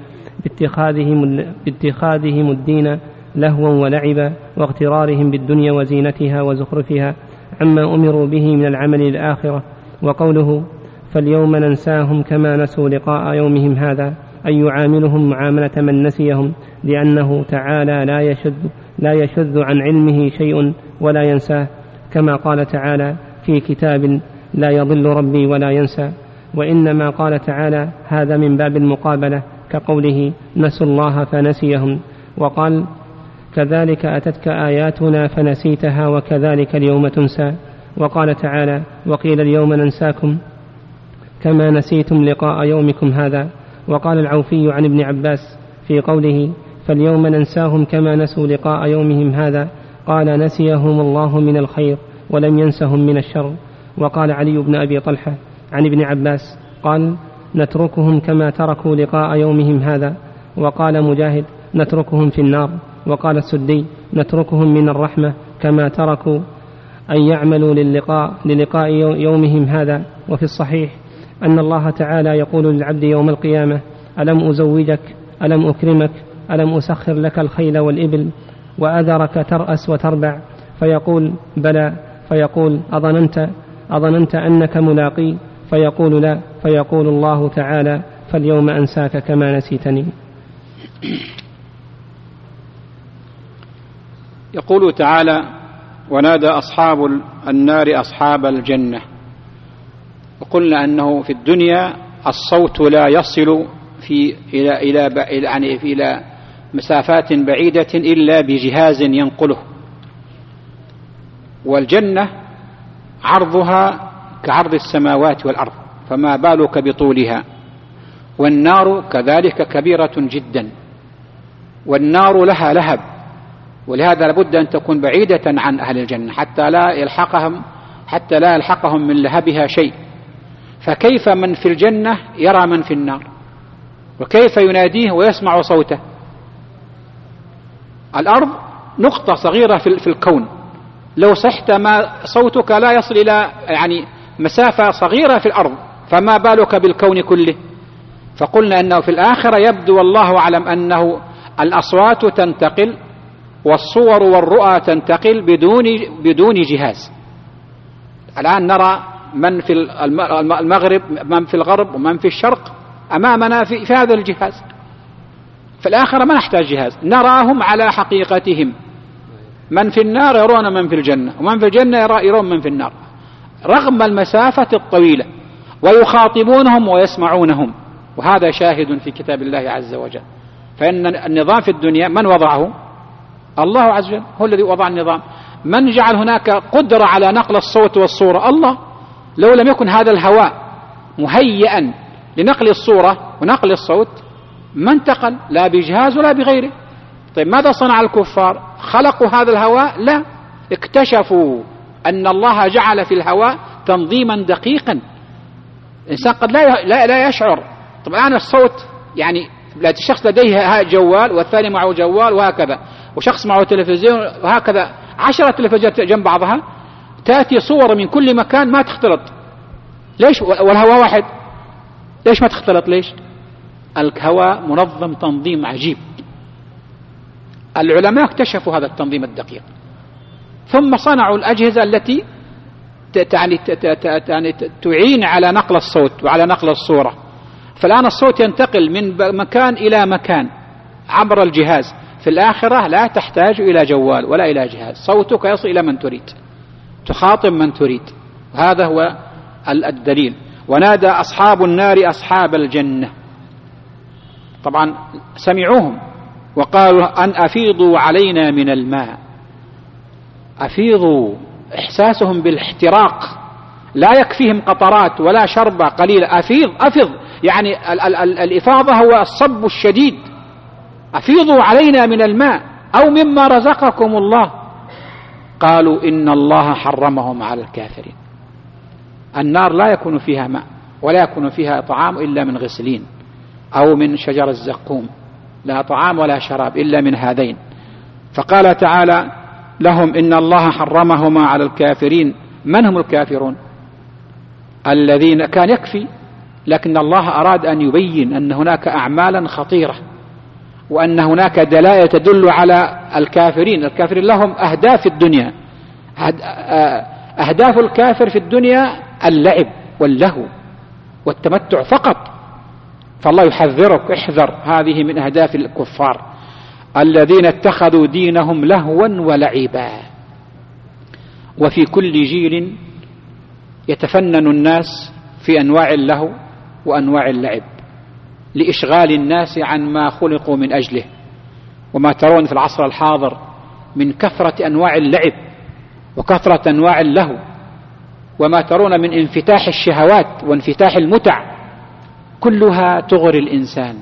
باتخاذهم الدين لهوا ولعبا واغترارهم بالدنيا وزينتها وزخرفها عما أمروا به من العمل للآخرة. وقوله: فاليوم ننساهم كما نسوا لقاء يومهم هذا، أي يعاملهم معاملة من نسيهم، لأنه تعالى لا يشذ عن علمه شيء ولا ينساه، كما قال تعالى في كتاب: لا يضل ربي ولا ينسى. وإنما قال تعالى هذا من باب المقابلة، كقوله: نسوا الله فنسيهم. وقال: كذلك أتتك آياتنا فنسيتها وكذلك اليوم تنسى. وقال تعالى: وقيل اليوم ننساكم كما نسيتم لقاء يومكم هذا. وقال العوفي عن ابن عباس في قوله فاليوم ننساهم كما نسوا لقاء يومهم هذا قال نسيهم الله من الخير ولم ينسهم من الشر. وقال علي بن أبي طلحة عن ابن عباس قال نتركهم كما تركوا لقاء يومهم هذا. وقال مجاهد نتركهم في النار. وقال السدي نتركهم من الرحمة كما تركوا أن يعملوا للقاء يومهم هذا. وفي الصحيح أن الله تعالى يقول للعبد يوم القيامة ألم أزوجك ألم أكرمك ألم أسخر لك الخيل والإبل وأذرك ترأس وتربع فيقول بلى فيقول أظننت أنك ملاقي فيقول لا فيقول الله تعالى فاليوم أنساك كما نسيتني. يقول تعالى ونادى أصحاب النار أصحاب الجنة. وقلنا أنه في الدنيا الصوت لا يصل إلى مسافات بعيدة إلا بجهاز ينقله. والجنة عرضها كعرض السماوات والأرض فما بالك بطولها. والنار كذلك كبيرة جدا والنار لها لهب ولهذا لابد أن تكون بعيدة عن أهل الجنة حتى لا يلحقهم من لهبها شيء. فكيف من في الجنة يرى من في النار وكيف يناديه ويسمع صوته؟ الأرض نقطة صغيرة في الكون لو صحت ما صوتك لا يصل إلى مسافة صغيرة في الأرض فما بالك بالكون كله. فقلنا أنه في الآخرة يبدو والله أعلم أنه الأصوات تنتقل والصور والرؤى تنتقل بدون جهاز. الآن نرى من في المغرب من في الغرب ومن في الشرق أمامنا في هذا الجهاز. في الآخرة ما نحتاج جهاز نراهم على حقيقتهم. من في النار يرون من في الجنة ومن في الجنة يرون من في النار رغم المسافة الطويلة ويخاطبونهم ويسمعونهم. وهذا شاهد في كتاب الله عز وجل. فإن النظام في الدنيا من وضعه؟ الله عز وجل هو الذي وضع النظام. من جعل هناك قدرة على نقل الصوت والصورة؟ الله. لو لم يكن هذا الهواء مهيئا لنقل الصورة ونقل الصوت ما انتقل لا بجهاز ولا بغيره. طيب ماذا صنع الكفار؟ خلقوا هذا الهواء؟ لا، اكتشفوا أن الله جعل في الهواء تنظيما دقيقا الإنسان قد لا يشعر. طب الآن الصوت الشخص لديه جوال والثاني معه جوال وهكذا وشخص معه تلفزيون وهكذا 10 تلفزيونات جنب بعضها تأتي صور من كل مكان ما تختلط. ليش؟ والهواء واحد. ليش ما تختلط؟ ليش؟ الهواء منظم تنظيم عجيب. العلماء اكتشفوا هذا التنظيم الدقيق ثم صنعوا الأجهزة التي تعين على نقل الصوت وعلى نقل الصورة. فالآن الصوت ينتقل من مكان إلى مكان عبر الجهاز. في الآخرة لا تحتاج إلى جوال ولا إلى جهاز صوتك يصل إلى من تريد تخاطب من تريد. هذا هو الدليل. ونادى أصحاب النار أصحاب الجنة. طبعا سمعوهم وقالوا أن أفيضوا علينا من الماء. أفيضوا إحساسهم بالاحتراق لا يكفيهم قطرات ولا شربة قليلة. أفيض الإفاضة هو الصب الشديد. أفيضوا علينا من الماء أو مما رزقكم الله. قالوا إن الله حرمهم على الكافرين. النار لا يكون فيها ماء ولا يكون فيها طعام إلا من غسلين أو من شجر الزقوم. لا طعام ولا شراب إلا من هذين. فقال تعالى لهم إن الله حرمهما على الكافرين. من هم الكافرون؟ الذين كان يكفي لكن الله أراد أن يبين أن هناك أعمالا خطيرة وأن هناك دلائل تدل على الكافرين. الكافرين لهم أهداف في الدنيا. أهداف الكافر في الدنيا اللعب واللهو والتمتع فقط. فالله يحذرك احذر هذه من أهداف الكفار الذين اتخذوا دينهم لهوا ولعبا. وفي كل جيل يتفنن الناس في أنواع اللهو وأنواع اللعب لإشغال الناس عن ما خلقوا من أجله. وما ترون في العصر الحاضر من كثرة أنواع اللعب وكثرة أنواع اللهو وما ترون من انفتاح الشهوات وانفتاح المتع كلها تغري الإنسان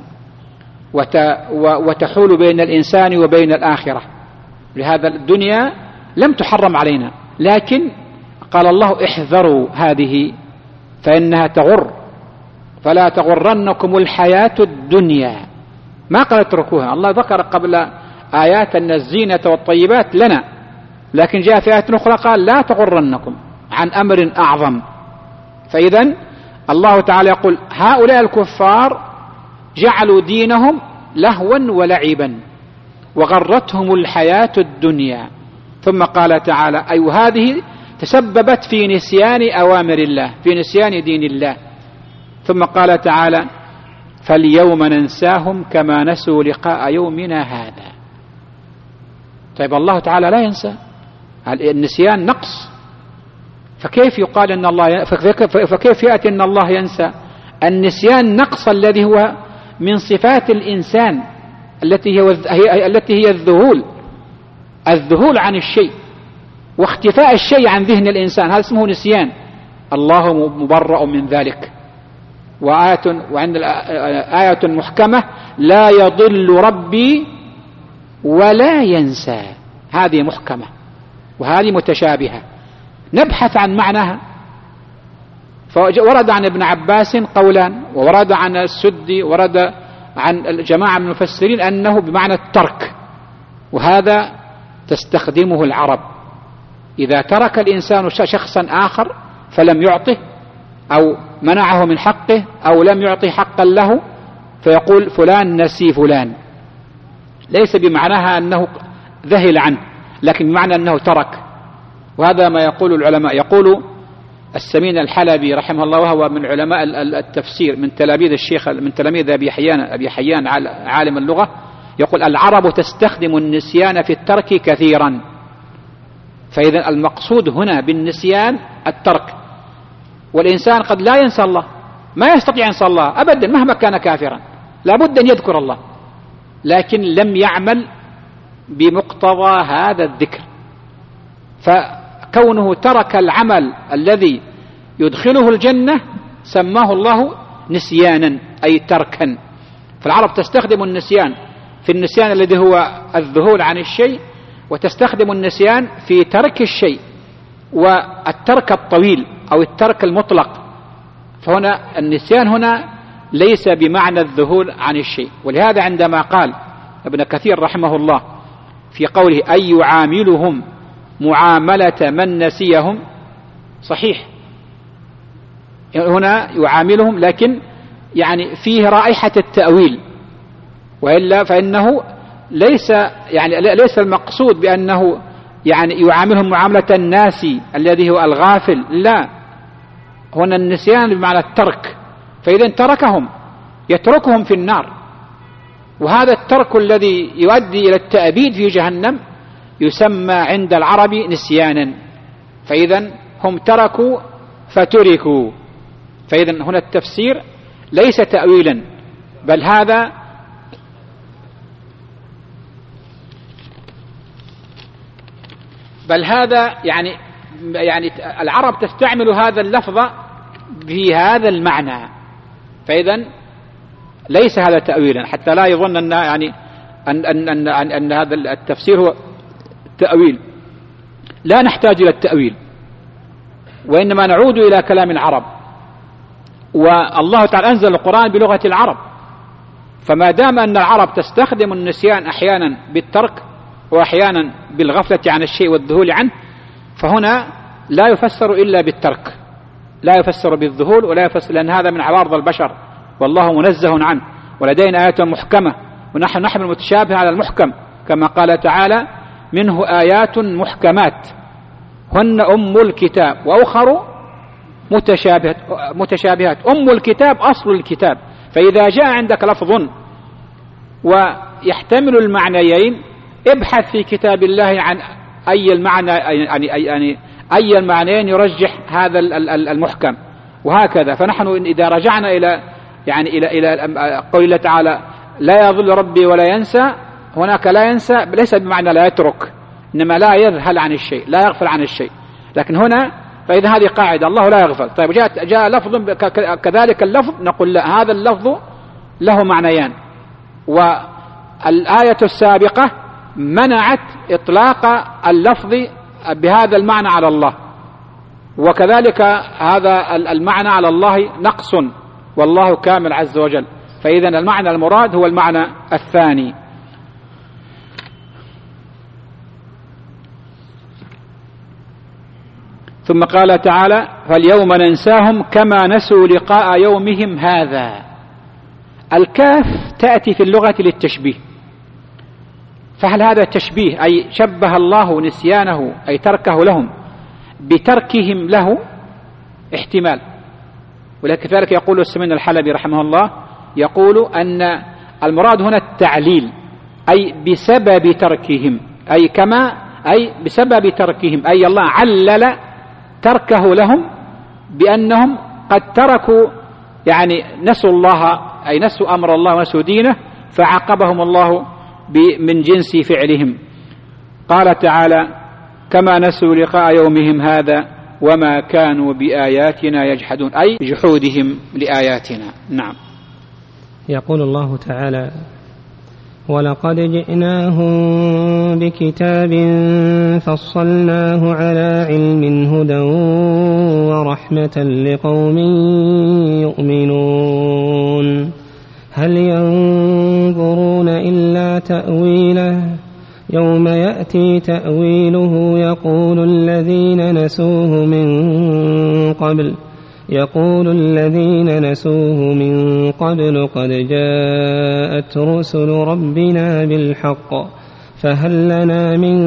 وتحول بين الإنسان وبين الآخرة. لهذا الدنيا لم تحرم علينا، لكن قال الله احذروا هذه فإنها تغر، فلا تغرنكم الحياة الدنيا. ما قال اتركوها، الله ذكر قبل آيات أن الزينة والطيبات لنا، لكن جاء في آيات أخرى قال لا تغرنكم عن أمر أعظم. فإذا الله تعالى يقول هؤلاء الكفار جعلوا دينهم لهوا ولعبا وغرتهم الحياة الدنيا. ثم قال تعالى أي هذه تسببت في نسيان أوامر الله، في نسيان دين الله. ثم قال تعالى فاليوم ننساهم كما نسوا لقاء يومنا هذا. طيب الله تعالى لا ينسى، النسيان نقص، فكيف يقال أن الله فكيف يأتي أن الله ينسى؟ النسيان نقص الذي هو من صفات الإنسان التي هي الذهول عن الشيء واختفاء الشيء عن ذهن الإنسان، هذا اسمه نسيان. الله مبرأ من ذلك. وعند آية محكمة لا يضل ربي ولا ينسى، هذه محكمة وهذه متشابهة، نبحث عن معناها. فورد عن ابن عباس قولان، وورد عن السدي، ورد عن الجماعة من المفسرين أنه بمعنى الترك، وهذا تستخدمه العرب. إذا ترك الإنسان شخصا آخر فلم يعطه أو منعه من حقه أو لم يعطي حقا له فيقول فلان نسي فلان، ليس بمعناها أنه ذهل عنه، لكن بمعنى أنه ترك. وهذا ما يقول العلماء. يقول السمين الحلبي رحمه الله وهو من علماء التفسير من تلاميذ الشيخ من تلاميذ أبي حيان عالم اللغة، يقول العرب تستخدم النسيان في الترك كثيرا. فإذا المقصود هنا بالنسيان الترك، والإنسان قد لا ينسى الله، ما يستطيع ينسى الله أبدا مهما كان كافرا، لابد أن يذكر الله، لكن لم يعمل بمقتضى هذا الذكر، فكونه ترك العمل الذي يدخله الجنة سماه الله نسيانا أي تركا. فالعرب تستخدم النسيان في النسيان الذي هو الذهول عن الشيء، وتستخدم النسيان في ترك الشيء والترك الطويل أو الترك المطلق. فهنا النسيان هنا ليس بمعنى الذهول عن الشيء. ولهذا عندما قال ابن كثير رحمه الله في قوله أي يعاملهم معاملة من نسيهم، صحيح هنا يعاملهم، لكن يعني فيه رائحة التأويل، وإلا فإنه ليس المقصود بأنه يعني يعاملهم معاملة الناسي الذي هو الغافل، لا، هنا النسيان بمعنى الترك. فإذا تركهم يتركهم في النار، وهذا الترك الذي يؤدي إلى التأبيد في جهنم يسمى عند العرب نسيانا. فإذا هم تركوا فتركوا. فإذا هنا التفسير ليس تأويلا، بل هذا يعني العرب تستعمل هذا اللفظ في هذا المعنى. فإذا ليس هذا تأويلا، حتى لا يظن أن يعني أن هذا التفسير هو تأويل. لا نحتاج إلى التأويل، وإنما نعود إلى كلام العرب. والله تعالى أنزل القرآن بلغة العرب، فما دام أن العرب تستخدم النسيان أحيانا بالترك وأحيانا بالغفلة عن الشيء والذهول عنه، فهنا لا يفسر إلا بالترك، لا يفسر بالذهول، ولا يفسر، لأن هذا من عوارض البشر والله منزه عنه. ولدينا آيات محكمة ونحن نحمل المتشابه على المحكم، كما قال تعالى منه آيات محكمات هن أم الكتاب وأخر متشابهات. أم الكتاب أصل الكتاب، فإذا جاء عندك لفظ ويحتمل المعنيين ابحث في كتاب الله عن أي المعنى يعني أي المعنيين يرجح هذا المحكم، وهكذا. فنحن إذا رجعنا إلى قول الله تعالى لا يضل ربي ولا ينسى، هناك لا ينسى ليس بمعنى لا يترك، إنما لا يذهل عن الشيء، لا يغفل عن الشيء. لكن هنا فإذا هذه قاعدة الله لا يغفل. طيب جاء لفظ كذلك اللفظ، نقول لا، هذا اللفظ له معنيان، والآية السابقة منعت إطلاق اللفظ بهذا المعنى على الله، وكذلك هذا المعنى على الله نقص والله كامل عز وجل، فإذا المعنى المراد هو المعنى الثاني. ثم قال تعالى: فاليوم ننساهم كما نسوا لقاء يومهم هذا. الكاف تأتي في اللغة للتشبيه، فهل هذا تشبيه أي شبه الله نسيانه أي تركه لهم بتركهم له؟ احتمال. ولكن ذلك يقول السمين الحلبي رحمه الله، يقول أن المراد هنا التعليل، أي بسبب تركهم، أي كما أي بسبب تركهم، أي الله علل تركه لهم بأنهم قد تركوا، يعني نسوا الله، أي نسوا أمر الله ونسوا دينه، فعاقبهم الله من جنس فعلهم. قال تعالى: كما نسوا لقاء يومهم هذا وما كانوا بآياتنا يجحدون، أي جحودهم لآياتنا. نعم. يقول الله تعالى: ولقد جئناهم بكتاب فصلناه على علم هدى ورحمة لقوم يؤمنون هل ينظرون إلا تأويله يوم يأتي تأويله يقول الذين نسوه من قبل قد جاءت رسل ربنا بالحق فهل لنا من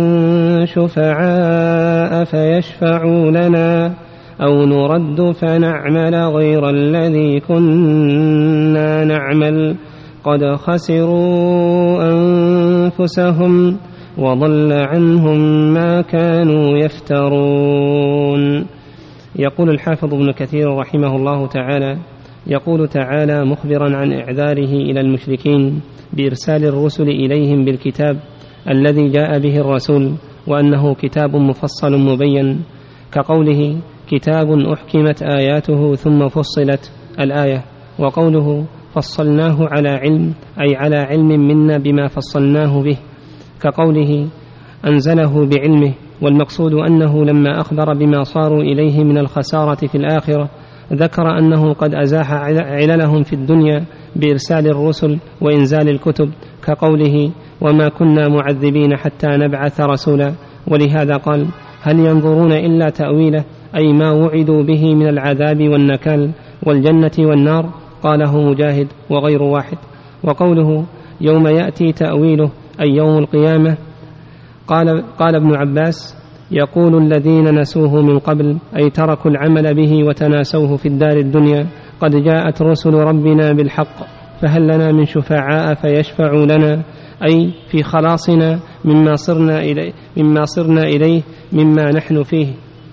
شفعاء فيشفعوا لنا أو نرد فنعمل غير الذي كنا نعمل قد خسروا أنفسهم وضل عنهم ما كانوا يفترون. يقول الحافظ ابن كثير رحمه الله تعالى: يقول تعالى مخبرا عن إعذاره إلى المشركين بإرسال الرسل إليهم بالكتاب الذي جاء به الرسول، وأنه كتاب مفصل مبين، كقوله: كتاب أحكمت آياته ثم فصلت الآية، وقوله فصلناه على علم أي على علم منا بما فصلناه به، كقوله أنزله بعلمه، والمقصود أنه لما أخبر بما صاروا إليه من الخسارة في الآخرة ذكر أنه قد أزاح عللهم في الدنيا بإرسال الرسل وإنزال الكتب، كقوله وما كنا معذبين حتى نبعث رسولا. ولهذا قال هل ينظرون إلا تأويله أي ما وعدوا به من العذاب والنكال والجنة والنار، قاله مجاهد وغير واحد. وقوله يوم يأتي تأويله أي يوم القيامة، قال ابن عباس يقول الذين نسوه من قبل أي تركوا العمل به وتناسوه في الدار الدنيا قد جاءت رسل ربنا بالحق فهل لنا من شفعاء فيشفعوا لنا أي في خلاصنا مما صرنا إليه مما نحن فيه،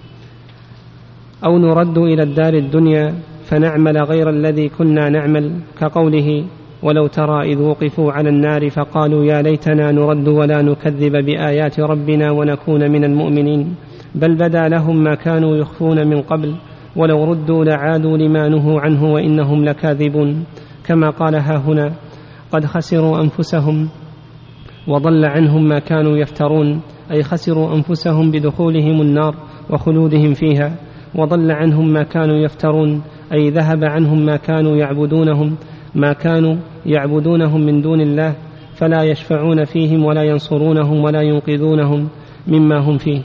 أو نرد إلى الدار الدنيا فنعمل غير الذي كنا نعمل، كقوله ولو ترى إذ وقفوا على النار فقالوا يا ليتنا نرد ولا نكذب بآيات ربنا ونكون من المؤمنين بل بدا لهم ما كانوا يخفون من قبل ولو ردوا لعادوا لما نهوا عنه وإنهم لكاذبون، كما قال هاهنا قد خسروا أنفسهم وضل عنهم ما كانوا يفترون، أي خسروا أنفسهم بدخولهم النار وخلودهم فيها، وضل عنهم ما كانوا يفترون أي ذهب عنهم ما كانوا يعبدونهم من دون الله، فلا يشفعون فيهم ولا ينصرونهم ولا ينقذونهم مما هم فيه.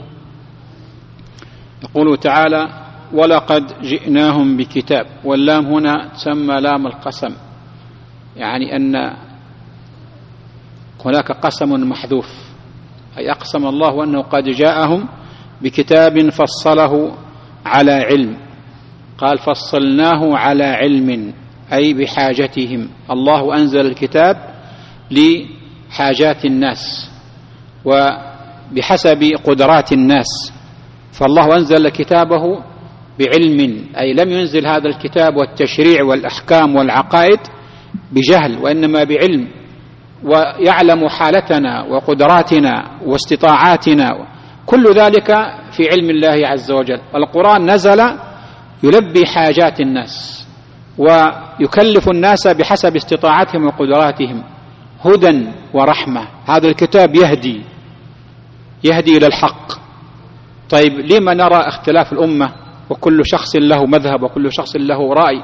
يقول تعالى ولقد جئناهم بكتاب، واللام هنا تسمى لام القسم، يعني أن هناك قسم محذوف، أي أقسم الله أنه قد جاءهم بكتاب فصله على علم، قال فصلناه على علم أي بحاجتهم، الله أنزل الكتاب لحاجات الناس وبحسب قدرات الناس، فالله أنزل كتابه بعلم، أي لم ينزل هذا الكتاب والتشريع والأحكام والعقائد بجهل، وإنما بعلم، ويعلم حالتنا وقدراتنا واستطاعاتنا، كل ذلك في علم الله عز وجل. القرآن نزل يلبي حاجات الناس ويكلف الناس بحسب استطاعتهم وقدراتهم، هدى ورحمة. هذا الكتاب يهدي إلى الحق. طيب لما نرى اختلاف الأمة وكل شخص له مذهب وكل شخص له رأي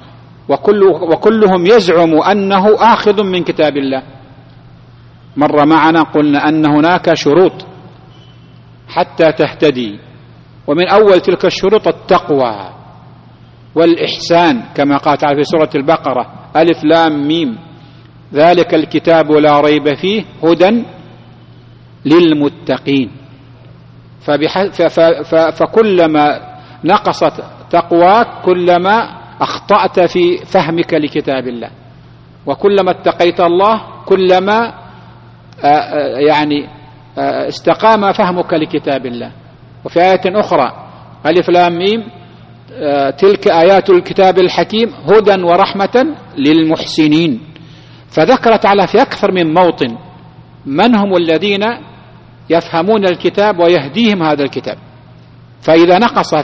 وكلهم يزعم أنه آخذ من كتاب الله؟ مر معنا قلنا أن هناك شروط حتى تهتدي، ومن أول تلك الشروط التقوى والإحسان كما قال تعالى في سورة البقرة: ألف لام ميم ذلك الكتاب لا ريب فيه هدى للمتقين. فكلما نقصت تقواك كلما أخطأت في فهمك لكتاب الله، وكلما اتقيت الله كلما استقام فهمك لكتاب الله. وفي آية أخرى: ألف لام ميم تلك آيات الكتاب الحكيم هدى ورحمة للمحسنين. فذكرت على في أكثر من موطن من هم الذين يفهمون الكتاب ويهديهم هذا الكتاب. فإذا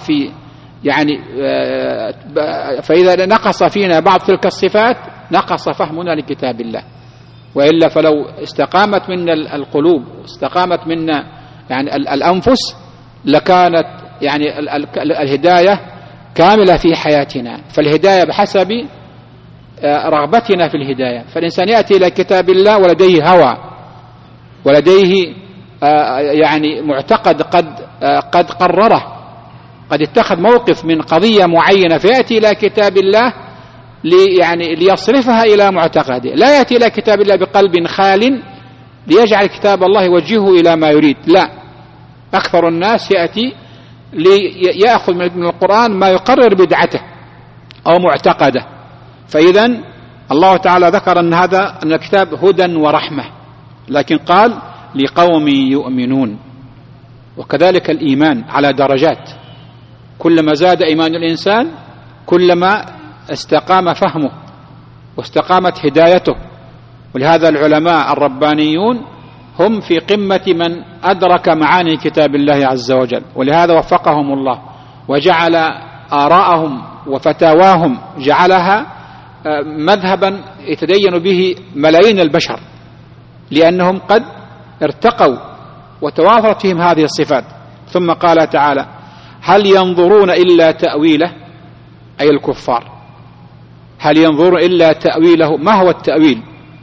نقص فينا بعض تلك الصفات نقص فهمنا لكتاب الله، وإلا فلو استقامت منا القلوب واستقامت منا الأنفس لكانت الهداية كاملة في حياتنا. فالهداية بحسب رغبتنا في الهداية. فالإنسان يأتي إلى كتاب الله ولديه هوى، ولديه معتقد قد قرره، قد اتخذ موقف من قضية معينة، فيأتي إلى كتاب الله ليصرفها إلى معتقده. لا يأتي إلى كتاب الله بقلب خال ليجعل كتاب الله يوجهه إلى ما يريد، لا. أكثر الناس يأتي ليأخذ من القرآن ما يقرر بدعته أو معتقده. فإذن الله تعالى ذكر أن الكتاب هدى ورحمة، لكن قال لقوم يؤمنون. وكذلك الإيمان على درجات، كلما زاد إيمان الإنسان كلما استقام فهمه واستقامت هدايته. ولهذا العلماء الربانيون هم في قمة من أدرك معاني كتاب الله عز وجل، ولهذا وفقهم الله وجعل آراءهم وفتاواهم جعلها مذهبا يتدين به ملايين البشر، لأنهم قد ارتقوا وتوافرت فيهم هذه الصفات. ثم قال تعالى: هل ينظرون إلا تأويله، أي الكفار. هل ينظرون إلا تأويله؟ ما هو التأويل؟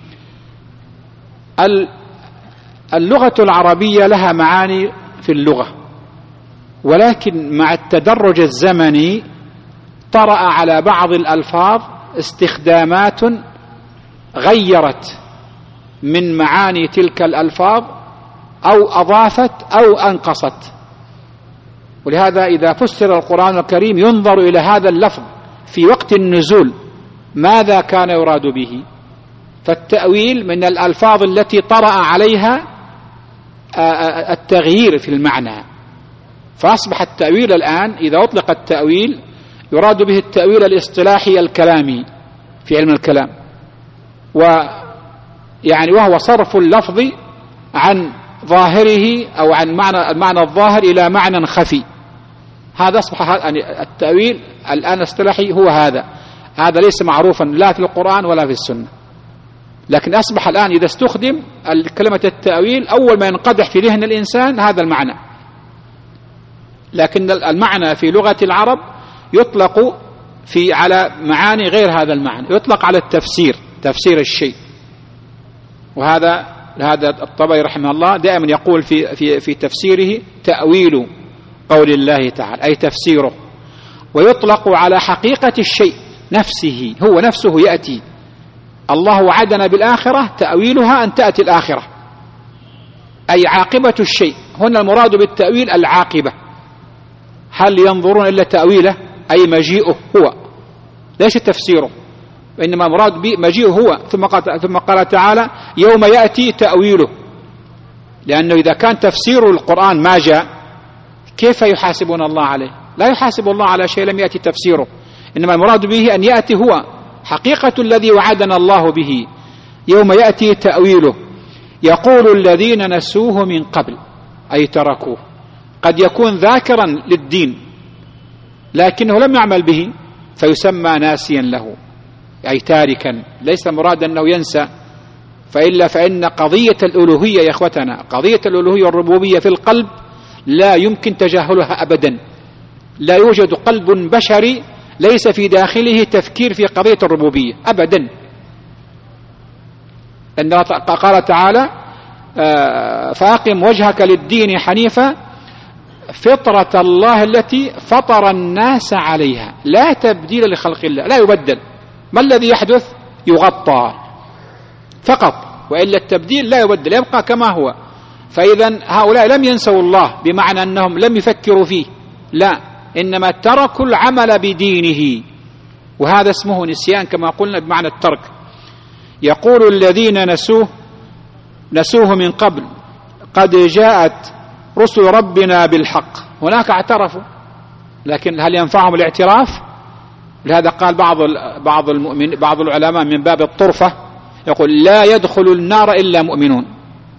اللغة العربية لها معاني في اللغة، ولكن مع التدرج الزمني طرأ على بعض الألفاظ استخدامات غيرت من معاني تلك الألفاظ أو أضافت أو أنقصت. ولهذا إذا فسر القرآن الكريم ينظر إلى هذا اللفظ في وقت النزول ماذا كان يراد به. فالتأويل من الألفاظ التي طرأ عليها التغيير في المعنى. فأصبح التأويل الآن إذا أطلق التأويل يراد به التأويل الاصطلاحي الكلامي في علم الكلام، وهو صرف اللفظ عن ظاهره أو عن المعنى الظاهر إلى معنى خفي. هذا أصبح التأويل الآن اصطلاحي هو هذا ليس معروفا لا في القرآن ولا في السنة. لكن أصبح الآن إذا استخدم كلمة التأويل أول ما ينقدح في ذهن الإنسان هذا المعنى. لكن المعنى في لغة العرب يطلق على معاني غير هذا المعنى، يطلق على تفسير الشيء. وهذا الطبري رحمه الله دائما يقول في تفسيره تأويل قول الله تعالى، أي تفسيره. ويطلق على حقيقة الشيء نفسه، هو نفسه يأتي. الله وعدنا بالآخرة، تأويلها أن تأتي الآخرة، أي عاقبة الشيء. هنا المراد بالتأويل العاقبة. هل ينظرون إلا تأويله، أي مجيئه هو، ليس تفسيره، وإنما مراد بمجيئه هو. ثم قال تعالى: يوم يأتي تأويله. لأنه إذا كان تفسير القرآن ما جاء كيف يحاسبون الله عليه؟ لا يحاسب الله على شيء لم يأتي تفسيره، إنما المراد به أن يأتي هو حقيقة الذي وعدنا الله به. يوم يأتي تأويله يقول الذين نسوه من قبل، أي تركوه، قد يكون ذاكرا للدين لكنه لم يعمل به فيسمى ناسيا له، أي تاركا. ليس مراد أنه ينسى، فإلا فإن قضية الألوهية يا إخوتنا، قضية الألوهية والربوبية في القلب لا يمكن تجاهلها أبدا. لا يوجد قلب بشري ليس في داخله تفكير في قضية الربوبية أبدا. أن قال تعالى فأقم وجهك للدين حنيفا فطرة الله التي فطر الناس عليها لا تبديل لخلق الله، لا يبدل. ما الذي يحدث؟ يغطى فقط، وإلا التبديل لا يبدل، يبقى كما هو. فإذا هؤلاء لم ينسوا الله بمعنى أنهم لم يفكروا فيه، لا، إنما تركوا العمل بدينه، وهذا اسمه نسيان كما قلنا بمعنى الترك. يقول الذين نسوه من قبل قد جاءت رسل ربنا بالحق. هناك اعترفوا، لكن هل ينفعهم الاعتراف؟ لهذا قال بعض العلماء من باب الطرفة يقول لا يدخل النار إلا مؤمنون.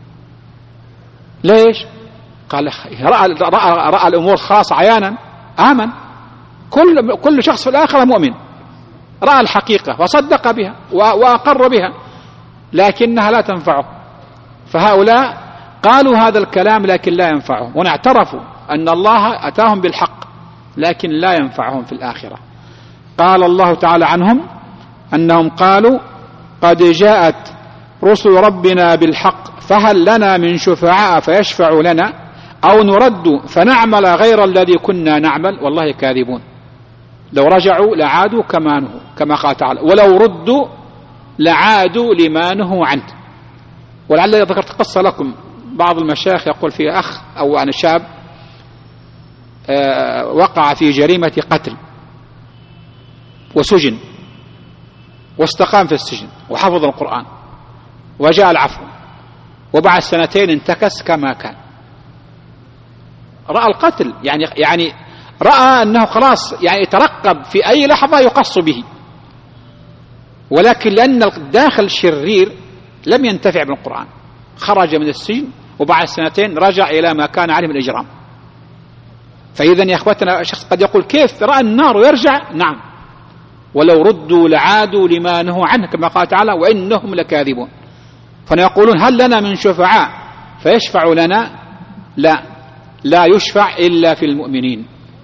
ليش؟ قال رأى الأمور خاصة عيانا، آمن. كل شخص في الآخرة مؤمن، رأى الحقيقة وصدق بها وأقر بها، لكنها لا تنفعه. فهؤلاء قالوا هذا الكلام لكن لا ينفعهم، ونعترفوا أن الله أتاهم بالحق لكن لا ينفعهم في الآخرة. قال الله تعالى عنهم أنهم قالوا قد جاءت رسل ربنا بالحق فهل لنا من شفعاء فيشفعوا لنا أو نرد فنعمل غير الذي كنا نعمل. والله كاذبون، لو رجعوا لعادوا كما نهوا، كما قال تعالى ولو ردوا لعادوا لما نهوا عنه. ولعل ذكرت قصة لكم، بعض المشايخ يقول في أخ أو أنا شاب وقع في جريمة قتل وسجن واستقام في السجن وحفظ القرآن وجاء العفو، وبعد 2 انتكس كما كان. رأى القتل، يعني رأى أنه خلاص يعني يترقب في أي لحظة يقص به، ولكن لأن الداخل شرير لم ينتفع بالقرآن، خرج من السجن وبعد 2 رجع إلى ما كان عليه من الإجرام. فإذا يا أخوتنا الشخص قد يقول كيف رأى النار ويرجع؟ نعم، ولو ردوا لعادوا لما نهوا عنه كما قال تعالى وإنهم لكاذبون. فيقولون هل لنا من شفعاء فيشفعوا لنا؟ لا يشفع إلا في المؤمنين.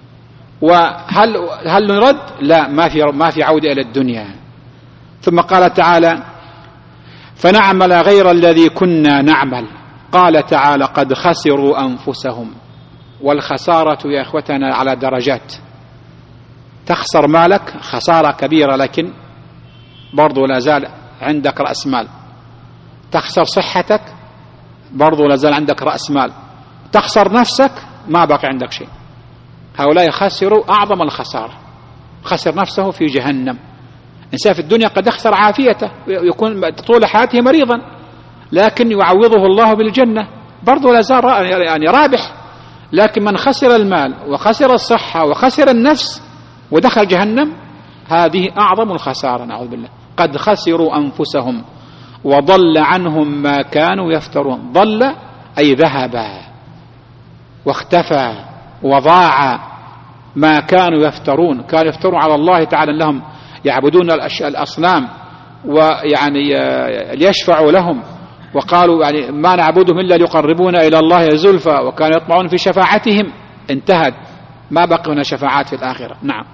وهل نرد؟ لا، ما في عودة إلى الدنيا. ثم قال تعالى فنعمل غير الذي كنا نعمل. قال تعالى قد خسروا أنفسهم. والخسارة يا أخوتنا على درجات، تخسر مالك خسارة كبيرة لكن برضو لا زال عندك رأس مال، تخسر صحتك برضو لا زال عندك رأس مال، تخسر نفسك ما بقى عندك شيء. هؤلاء خسروا أعظم الخسارة، خسر نفسه في جهنم. إنسان في الدنيا قد يخسر عافيته ويكون طول حياته مريضا، لكن يعوضه الله بالجنة، برضو لا زال يعني رابح. لكن من خسر المال وخسر الصحة وخسر النفس ودخل جهنم، هذه أعظم الخسارة، نعوذ بالله. قد خسروا أنفسهم وضل عنهم ما كانوا يفترون. ضل أي ذهب واختفى وضاع ما كانوا يفترون. كانوا يفترون على الله تعالى أنهم يعبدون الأصنام ويعني ليشفعوا لهم، وقالوا يعني ما نعبدهم إلا ليقربونا إلى الله زلفى، وكانوا يطمعون في شفاعتهم. انتهت، ما بقي هنا شفاعات في الآخرة. نعم.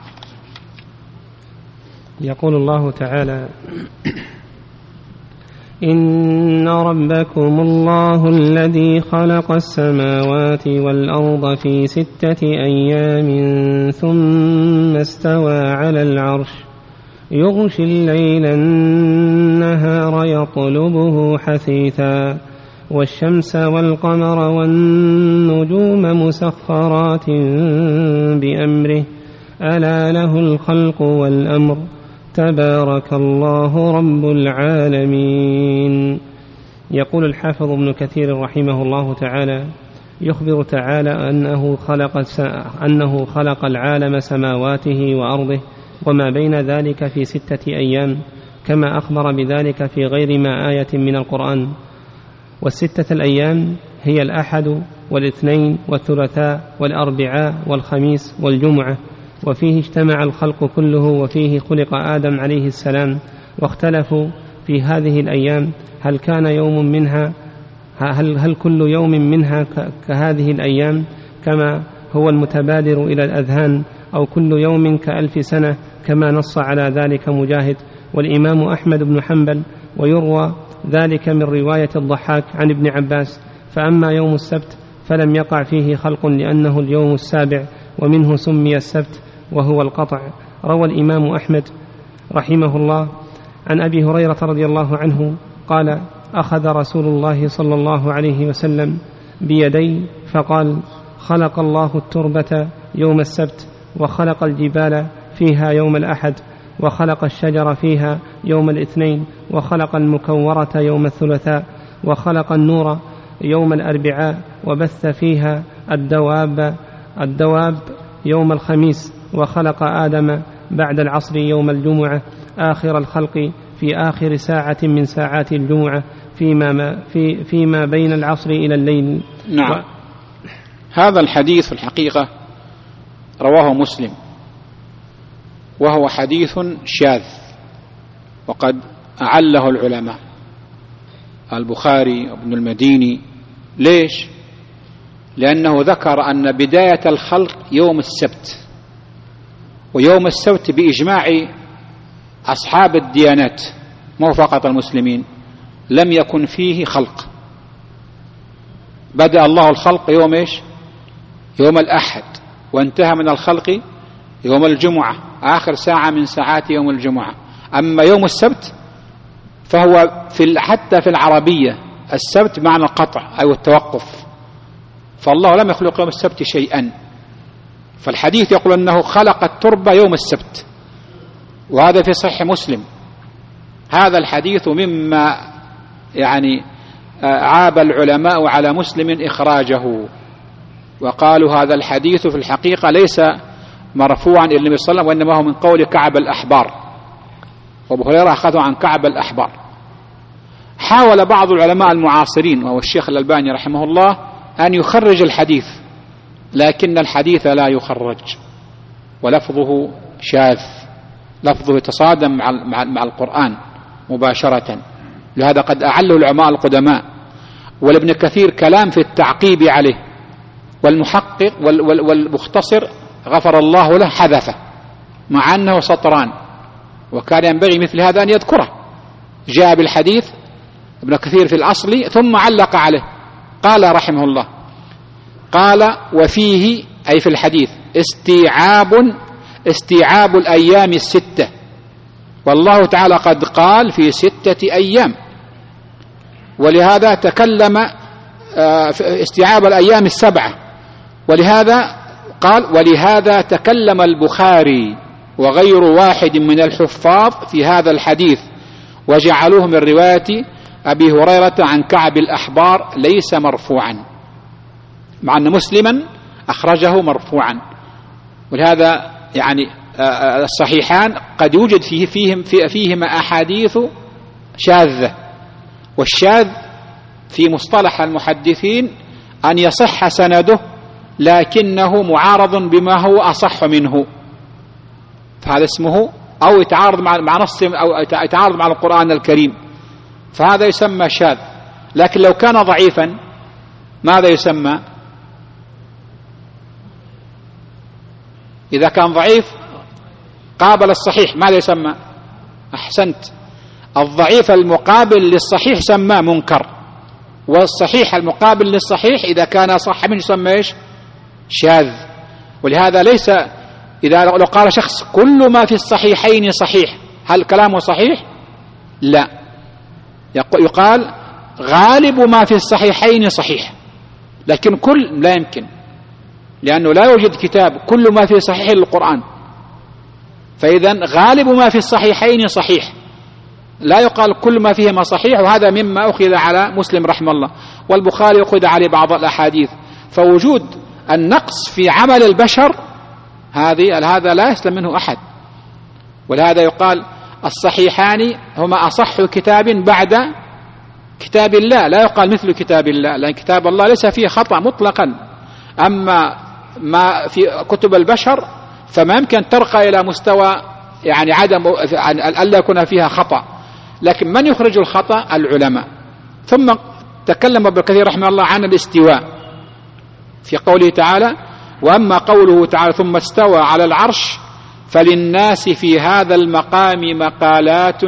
يقول الله تعالى إن ربكم الله الذي خلق السماوات والأرض في 6 أيام ثم استوى على العرش يغشي الليل النهار يطلبه حثيثا والشمس والقمر والنجوم مسخرات بأمره ألا له الخلق والأمر تبارك الله رب العالمين. يقول الحافظ ابن كثير رحمه الله تعالى يخبر تعالى أنه خلق العالم سماواته وأرضه وما بين ذلك في 6 أيام، كما أخبر بذلك في غير ما آية من القرآن. 6 الأيام هي الأحد والاثنين والثلاثاء والأربعاء والخميس والجمعة، وفيه اجتمع الخلق كله، وفيه خلق آدم عليه السلام. واختلفوا في هذه الأيام هل كان يوم منها هل كل يوم منها كهذه الأيام كما هو المتبادر إلى الأذهان، أو كل يوم كألف سنة كما نص على ذلك مجاهد والإمام أحمد بن حنبل. ويروى ذلك من رواية الضحاك عن ابن عباس. فأما يوم السبت فلم يقع فيه خلق لأنه اليوم السابع، ومنه سمي السبت وهو القطع. روى الإمام أحمد رحمه الله عن أبي هريرة رضي الله عنه قال: أخذ رسول الله صلى الله عليه وسلم بيدي فقال: خلق الله التربة يوم السبت، وخلق الجبال فيها يوم الأحد، وخلق الشجر فيها يوم الاثنين، وخلق المكورة يوم الثلاثاء، وخلق النور يوم الأربعاء، وبث فيها الدواب يوم الخميس، وخلق آدم بعد العصر يوم الجمعة آخر الخلق في آخر ساعة من ساعات الجمعة فيما بين العصر إلى الليل. نعم. هذا الحديث في الحقيقة رواه مسلم، وهو حديث شاذ، وقد أعله العلماء البخاري وابن المديني. ليش؟ لأنه ذكر أن بداية الخلق يوم السبت، ويوم السبت بإجماع أصحاب الديانات مو فقط المسلمين لم يكن فيه خلق. بدأ الله الخلق يوم إيش؟ يوم الأحد، وانتهى من الخلق يوم الجمعة آخر ساعة من ساعات يوم الجمعة. أما يوم السبت فهو حتى في العربية السبت معنى القطع أو التوقف، فالله لم يخلق يوم السبت شيئا. فالحديث يقول أنه خلق التربة يوم السبت، وهذا في صحيح مسلم. هذا الحديث مما يعني عاب العلماء على مسلم إخراجه، وقالوا هذا الحديث في الحقيقة ليس مرفوعا إلى النبي صلى الله عليه وسلم، وإنما هو من قول كعب الأحبار، وأبو هريرة أخذه عن كعب الأحبار. حاول بعض العلماء المعاصرين وهو الشيخ الألباني رحمه الله أن يخرج الحديث، لكن الحديث لا يخرج، ولفظه شاذ، لفظه يتصادم مع القرآن مباشرة. لهذا قد أعله العلماء القدماء، والابن كثير كلام في التعقيب عليه، والمحقق والمختصر غفر الله له حذفه مع أنه سطران، وكان ينبغي مثل هذا أن يذكره. جاء بالحديث ابن كثير في الأصل ثم علق عليه، قال رحمه الله، قال: وفيه أي في الحديث استيعاب الأيام الستة، والله تعالى قد قال في 6 أيام، ولهذا تكلم استيعاب الأيام 7، ولهذا قال: ولهذا تكلم البخاري وغير واحد من الحفاظ في هذا الحديث، وجعلوه من رواية أبي هريرة عن كعب الأحبار ليس مرفوعا، مع أن مسلما أخرجه مرفوعا. ولهذا يعني الصحيحان قد يوجد فيهما أحاديث شاذة، والشاذ في مصطلح المحدثين أن يصح سنده لكنه معارض بما هو أصح منه، فهذا اسمه أو يتعارض مع نص أو يتعارض مع القرآن الكريم، فهذا يسمى شاذ. لكن لو كان ضعيفا ماذا يسمى؟ إذا كان ضعيف قابل الصحيح ماذا يسمى؟ أحسنت، الضعيف المقابل للصحيح سمى منكر، والصحيح المقابل للصحيح إذا كان صح منه يسمى إيش؟ شاذ. ولهذا ليس إذا لو قال شخص كل ما في الصحيحين صحيح، هل كلامه صحيح؟ لا، يقال غالب ما في الصحيحين صحيح، لكن كل لا يمكن، لأنه لا يوجد كتاب كل ما في صحيح القرآن، فإذا غالب ما في الصحيحين صحيح، لا يقال كل ما فيهما صحيح. وهذا مما أخذ على مسلم رحمه الله، والبخاري أخذ عليه بعض الأحاديث. فوجود النقص في عمل البشر هذا لا يسلم منه أحد، ولهذا يقال الصحيحان هما أصح كتاب بعد كتاب الله لا يقال مثل كتاب الله، لأن كتاب الله ليس فيه خطأ مطلقا. أما ما في كتب البشر فما يمكن ترقى إلى مستوى يعني عدم ألا يكون فيها خطأ، لكن من يخرج الخطأ؟ العلماء. ثم تكلم ابن كثير رحمه الله عن الاستواء في قوله تعالى: وأما قوله تعالى ثم استوى على العرش فللناس في هذا المقام مقالات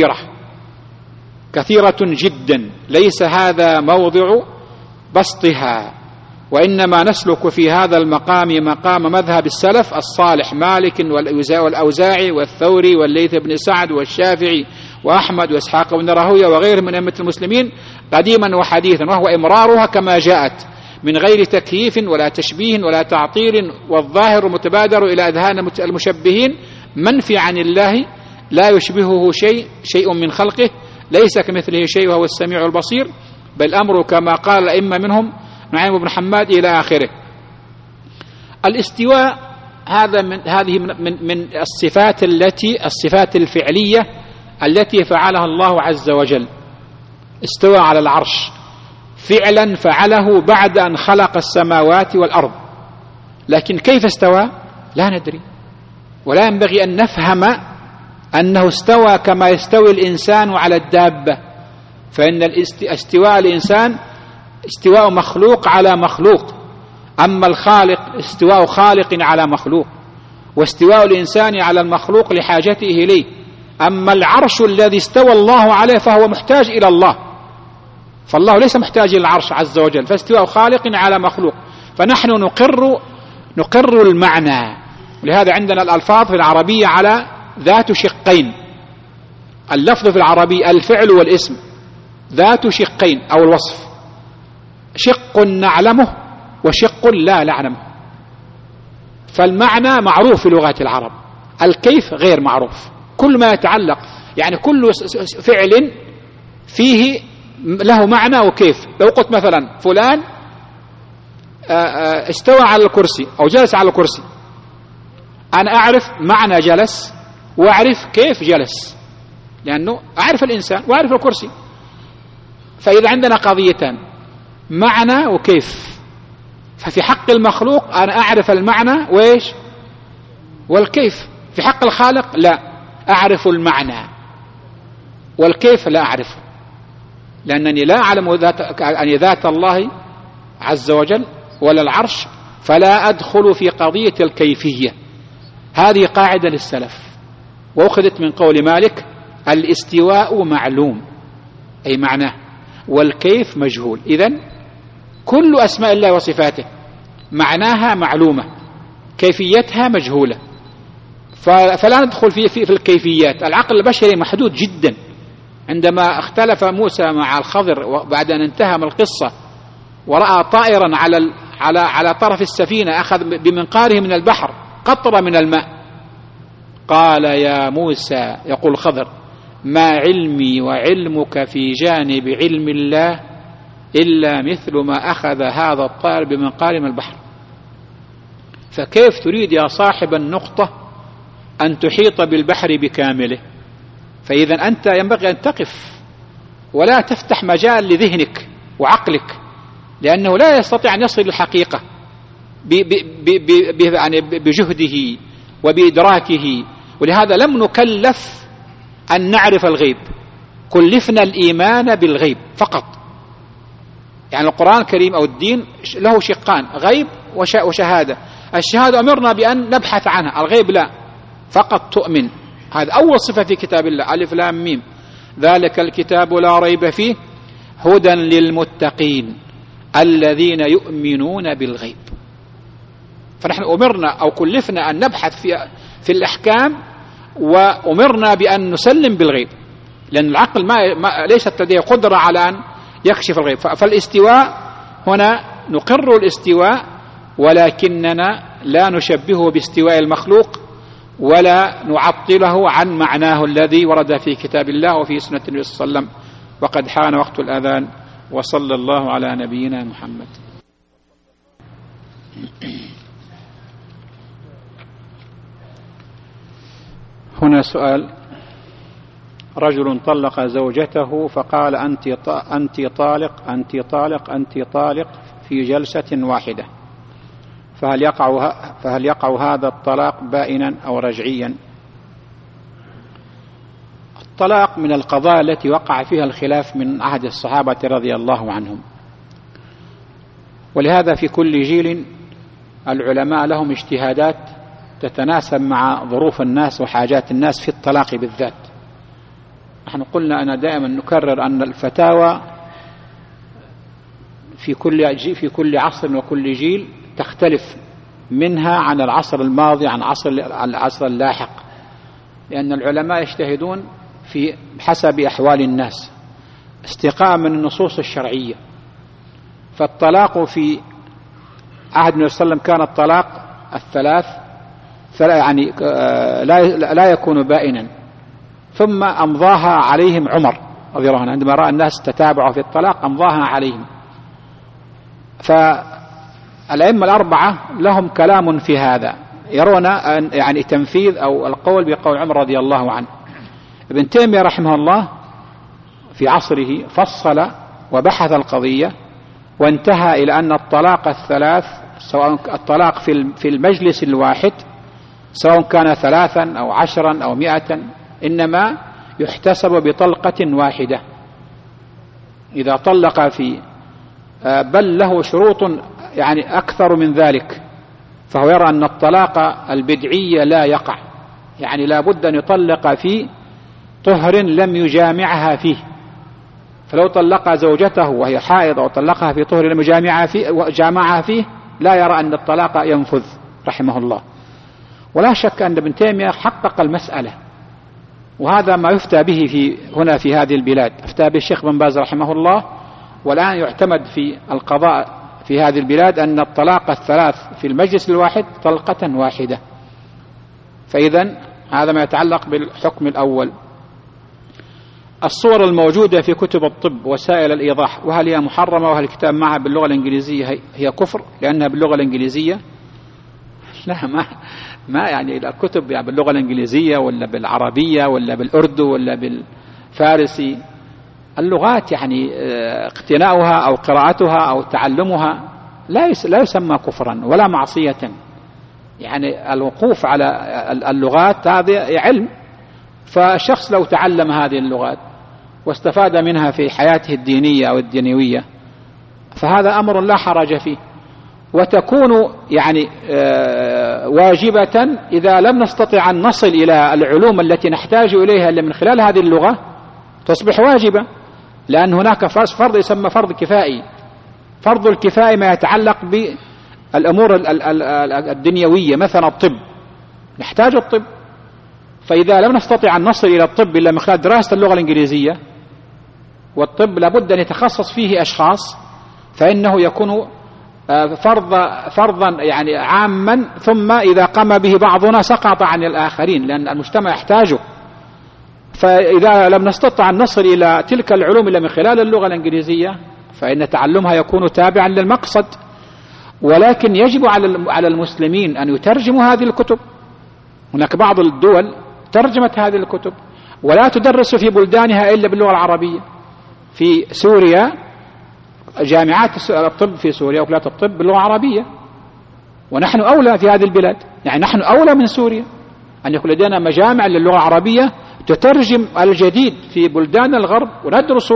كثيرة جدا، ليس هذا موضع بسطها، وإنما نسلك في هذا المقام مقام مذهب السلف الصالح مالك والأوزاعي والثوري والليث بن سعد والشافعي وأحمد وإسحاق بن راهويه وغيرهم من أئمة المسلمين قديما وحديثا، وهو إمرارها كما جاءت من غير تكييف ولا تشبيه ولا تعطيل، والظاهر متبادر إلى أذهان المشبهين منفي عن الله لا يشبهه شيء من خلقه، ليس كمثله شيء وهو السميع البصير، بل أمره كما قال الأئمة منهم نعيم بن حماد إلى آخره. الاستواء هذه من الصفات الفعلية التي فعلها الله عز وجل. استوى على العرش فعلا فعله بعد أن خلق السماوات والأرض، لكن كيف استوى لا ندري، ولا ينبغي أن نفهم أنه استوى كما يستوي الإنسان على الدابة، فإن استواء الإنسان استواء مخلوق على مخلوق، أما الخالق استواء خالق على مخلوق، واستواء الإنسان على المخلوق لحاجته إليه. أما العرش الذي استوى الله عليه فهو محتاج إلى الله، فالله ليس محتاج إلى العرش عز وجل، فاستواء خالق على مخلوق. فنحن نقر المعنى، ولهذا عندنا الألفاظ في العربية على ذات شقين. اللفظ في العربية الفعل والاسم ذات شقين أو الوصف، شق نعلمه وشق لا نعلمه. فالمعنى معروف في لغة العرب، الكيف غير معروف. كل ما يتعلق يعني كل فعل فيه له معنى وكيف. لو قلت مثلا فلان استوى على الكرسي أو جلس على الكرسي، أنا أعرف معنى جلس وأعرف كيف جلس، لأنه أعرف الإنسان وأعرف الكرسي. فإذا عندنا قضيتان معنى وكيف، ففي حق المخلوق أنا أعرف المعنى وإيش والكيف. في حق الخالق لا، أعرف المعنى والكيف لا أعرفه، لأنني لا أعلم ذات الله عز وجل ولا العرش، فلا أدخل في قضية الكيفية. هذه قاعدة للسلف، وأخذت من قول مالك: الاستواء معلوم أي معناه، والكيف مجهول. إذن كل أسماء الله وصفاته معناها معلومة، كيفيتها مجهولة، فلا ندخل في الكيفيات. العقل البشري محدود جدا. عندما اختلف موسى مع الخضر بعد أن انتهى من القصة ورأى طائرا على طرف السفينة أخذ بمنقاره من البحر قطرة من الماء، قال: يا موسى، يقول الخضر: ما علمي وعلمك في جانب علم الله إلا مثل ما أخذ هذا الطائر بمنقار من البحر. فكيف تريد يا صاحب النقطة أن تحيط بالبحر بكامله؟ فإذا أنت ينبغي أن تقف ولا تفتح مجال لذهنك وعقلك، لأنه لا يستطيع أن يصل للحقيقة بجهده وبإدراكه. ولهذا لم نكلف أن نعرف الغيب، كلفنا الإيمان بالغيب فقط. يعني القرآن الكريم أو الدين له شقان: غيب وشهادة. الشهادة أمرنا بأن نبحث عنها، الغيب لا، فقط تؤمن. هذا أول صفة في كتاب الله: ألف لام ميم، ذلك الكتاب لا ريب فيه هدى للمتقين الذين يؤمنون بالغيب. فنحن أمرنا أو كلفنا أن نبحث في الأحكام، وأمرنا بأن نسلم بالغيب، لأن العقل ليست لديه قدرة على أن يكشف الغيب. فالاستواء هنا نقر الاستواء، ولكننا لا نشبهه باستواء المخلوق ولا نعطله عن معناه الذي ورد في كتاب الله وفي سنة النبي صلى الله عليه وسلم. وقد حان وقت الأذان، وصلى الله على نبينا محمد. هنا سؤال: رجل طلق زوجته فقال أنت طالق أنت طالق أنت طالق في جلسة واحدة، فهل يقع هذا الطلاق بائنا أو رجعيا؟ الطلاق من القضايا التي وقع فيها الخلاف من عهد الصحابة رضي الله عنهم، ولهذا في كل جيل العلماء لهم اجتهادات تتناسب مع ظروف الناس وحاجات الناس في الطلاق بالذات. نحن قلنا أنا دائما نكرر أن الفتاوى في كل عصر وكل جيل تختلف منها عن العصر الماضي عن العصر اللاحق، لأن العلماء يجتهدون في حسب أحوال الناس استقاء من النصوص الشرعية. فالطلاق في عهد النبي صلى الله عليه وسلم كان الطلاق الثلاث يعني لا يكون بائنا، ثم أمضاها عليهم عمر رضي الله عنه عندما رأى الناس تتابعوا في الطلاق أمضاها عليهم. فالأئمة الأربعة لهم كلام في هذا، يرون أن يعني تنفيذ أو القول بقول عمر رضي الله عنه. ابن تيمية رحمه الله في عصره فصل وبحث القضية وانتهى إلى أن الطلاق الثلاث، سواء الطلاق في المجلس الواحد سواء كان 3 أو 10 أو 100، إنما يحتسب بطلقة واحدة. إذا طلق بل له شروط يعني أكثر من ذلك، فهو يرى أن الطلاق البدعي لا يقع، يعني لا بد أن يطلق في طهر لم يجامعها فيه. فلو طلق زوجته وهي حائض أو طلقها في طهر لم يجامعها فيه لا يرى أن الطلاق ينفذ رحمه الله. ولا شك أن ابن تيمية حقق المسألة، وهذا ما يفتى به هنا في هذه البلاد، افتى به الشيخ بن باز رحمه الله. والآن يعتمد في القضاء في هذه البلاد أن الطلاق الثلاث في المجلس الواحد طلقة واحدة. فإذن هذا ما يتعلق بالحكم الأول. الصور الموجودة في كتب الطب وسائل الإيضاح، وهل هي محرمة وهل الكتاب معها باللغة الإنجليزية هي كفر لأنها باللغة الإنجليزية؟ لا، ما يعني الكتب يعني باللغة الإنجليزية ولا بالعربية ولا بالأردو ولا بالفارسي. اللغات يعني اقتناؤها أو قراءتها أو تعلمها لا يسمى كفرا ولا معصية. يعني الوقوف على اللغات هذا علم، فالشخص لو تعلم هذه اللغات واستفاد منها في حياته الدينية أو الدنيوية فهذا أمر لا حرج فيه، وتكون يعني واجبة إذا لم نستطع أن نصل إلى العلوم التي نحتاج إليها إلا من خلال هذه اللغة تصبح واجبة، لأن هناك فرض يسمى فرض كفائي. فرض الكفائي ما يتعلق بالأمور الدنيوية، مثلا الطب، نحتاج الطب، فإذا لم نستطع أن نصل إلى الطب إلا من خلال دراسة اللغة الإنجليزية، والطب لابد أن يتخصص فيه أشخاص، فإنه يكون فرضا يعني عاما، ثم إذا قام به بعضنا سقط عن الآخرين لأن المجتمع يحتاجه. فإذا لم نستطع أن نصل إلى تلك العلوم إلا من خلال اللغة الإنجليزية فإن تعلمها يكون تابعا للمقصد. ولكن يجب على المسلمين أن يترجموا هذه الكتب. هناك بعض الدول ترجمت هذه الكتب ولا تدرس في بلدانها إلا باللغة العربية. في سوريا جامعات الطب في سوريا وكليات الطب باللغة العربية، ونحن أولى في هذه البلاد، يعني نحن أولى من سوريا أن يكون لدينا مجامع للغة العربية تترجم الجديد في بلدان الغرب، وندرس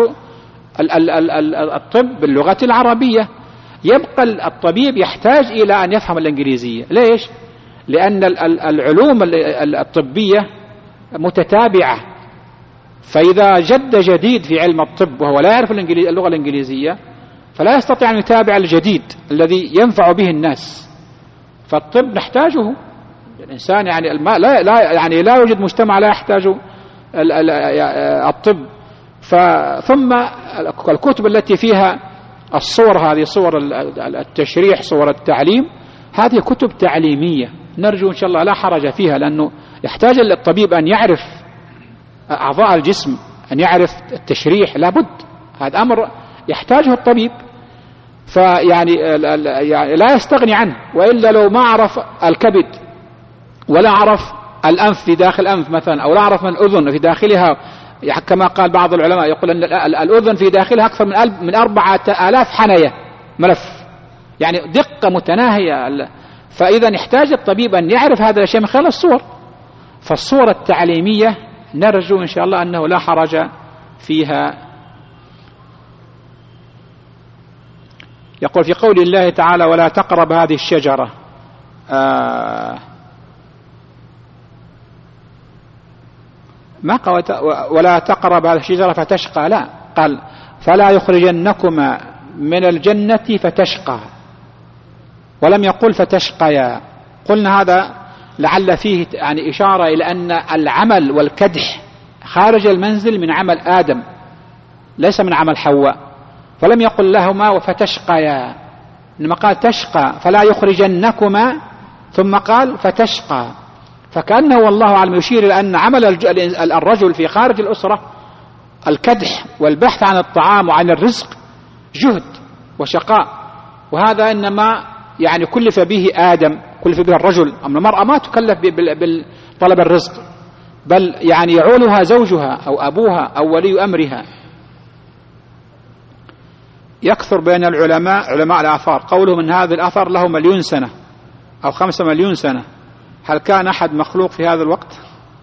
الطب باللغة العربية. يبقى الطبيب يحتاج إلى أن يفهم الإنجليزية. ليش؟ لأن العلوم الطبية متتابعة، فإذا جد جديد في علم الطب وهو لا يعرف اللغة الإنجليزية فلا يستطيع أن يتابع الجديد الذي ينفع به الناس. فالطب نحتاجه. الإنسان يعني لا يوجد مجتمع لا يحتاج الطب. ثم الكتب التي فيها الصور، هذه صور التشريح، صور التعليم، هذه كتب تعليمية نرجو إن شاء الله لا حرج فيها، لأنه يحتاج الطبيب أن يعرف أعضاء الجسم، أن يعرف التشريح، لابد، هذا أمر يحتاجه الطبيب. فيعني لا يستغني عنه، وإلا لو ما عرف الكبد ولا عرف الأنف في داخل الأنف مثلا، أو لا عرف من الأذن في داخلها يعني كما قال بعض العلماء يقول أن الأذن في داخلها أكثر من 4000 حنية ملف، يعني دقة متناهية. فإذا يحتاج الطبيب أن يعرف هذا الشيء من خلال الصور. فالصورة التعليمية نرجو إن شاء الله أنه لا حرج فيها. يقول في قول الله تعالى ولا تقرب هذه الشجرة، ما قال ولا تقرب هذه الشجرة فتشقى، لا، قال فلا يخرجنكما من الجنة فتشقى، ولم يقل فتشقيا. قلنا هذا لعل فيه يعني إشارة إلى أن العمل والكدح خارج المنزل من عمل آدم ليس من عمل حواء، فلم يقل لهما فتشقيا، إنما قال تشقى فلا يخرجنكما ثم قال فتشقى. فكأنه والله أعلم يشير إلى أن عمل الرجل في خارج الأسرة الكدح والبحث عن الطعام وعن الرزق جهد وشقاء، وهذا إنما يعني كلف به آدم، كلف به الرجل. أما المرأة ما تكلف بطلب الرزق، بل يعني يعولها زوجها أو أبوها أو ولي أمرها. يكثر بين العلماء علماء الآثار قولهم أن هذه الآثار له 1,000,000 سنة أو 5,000,000 سنة. هل كان أحد مخلوق في هذا الوقت؟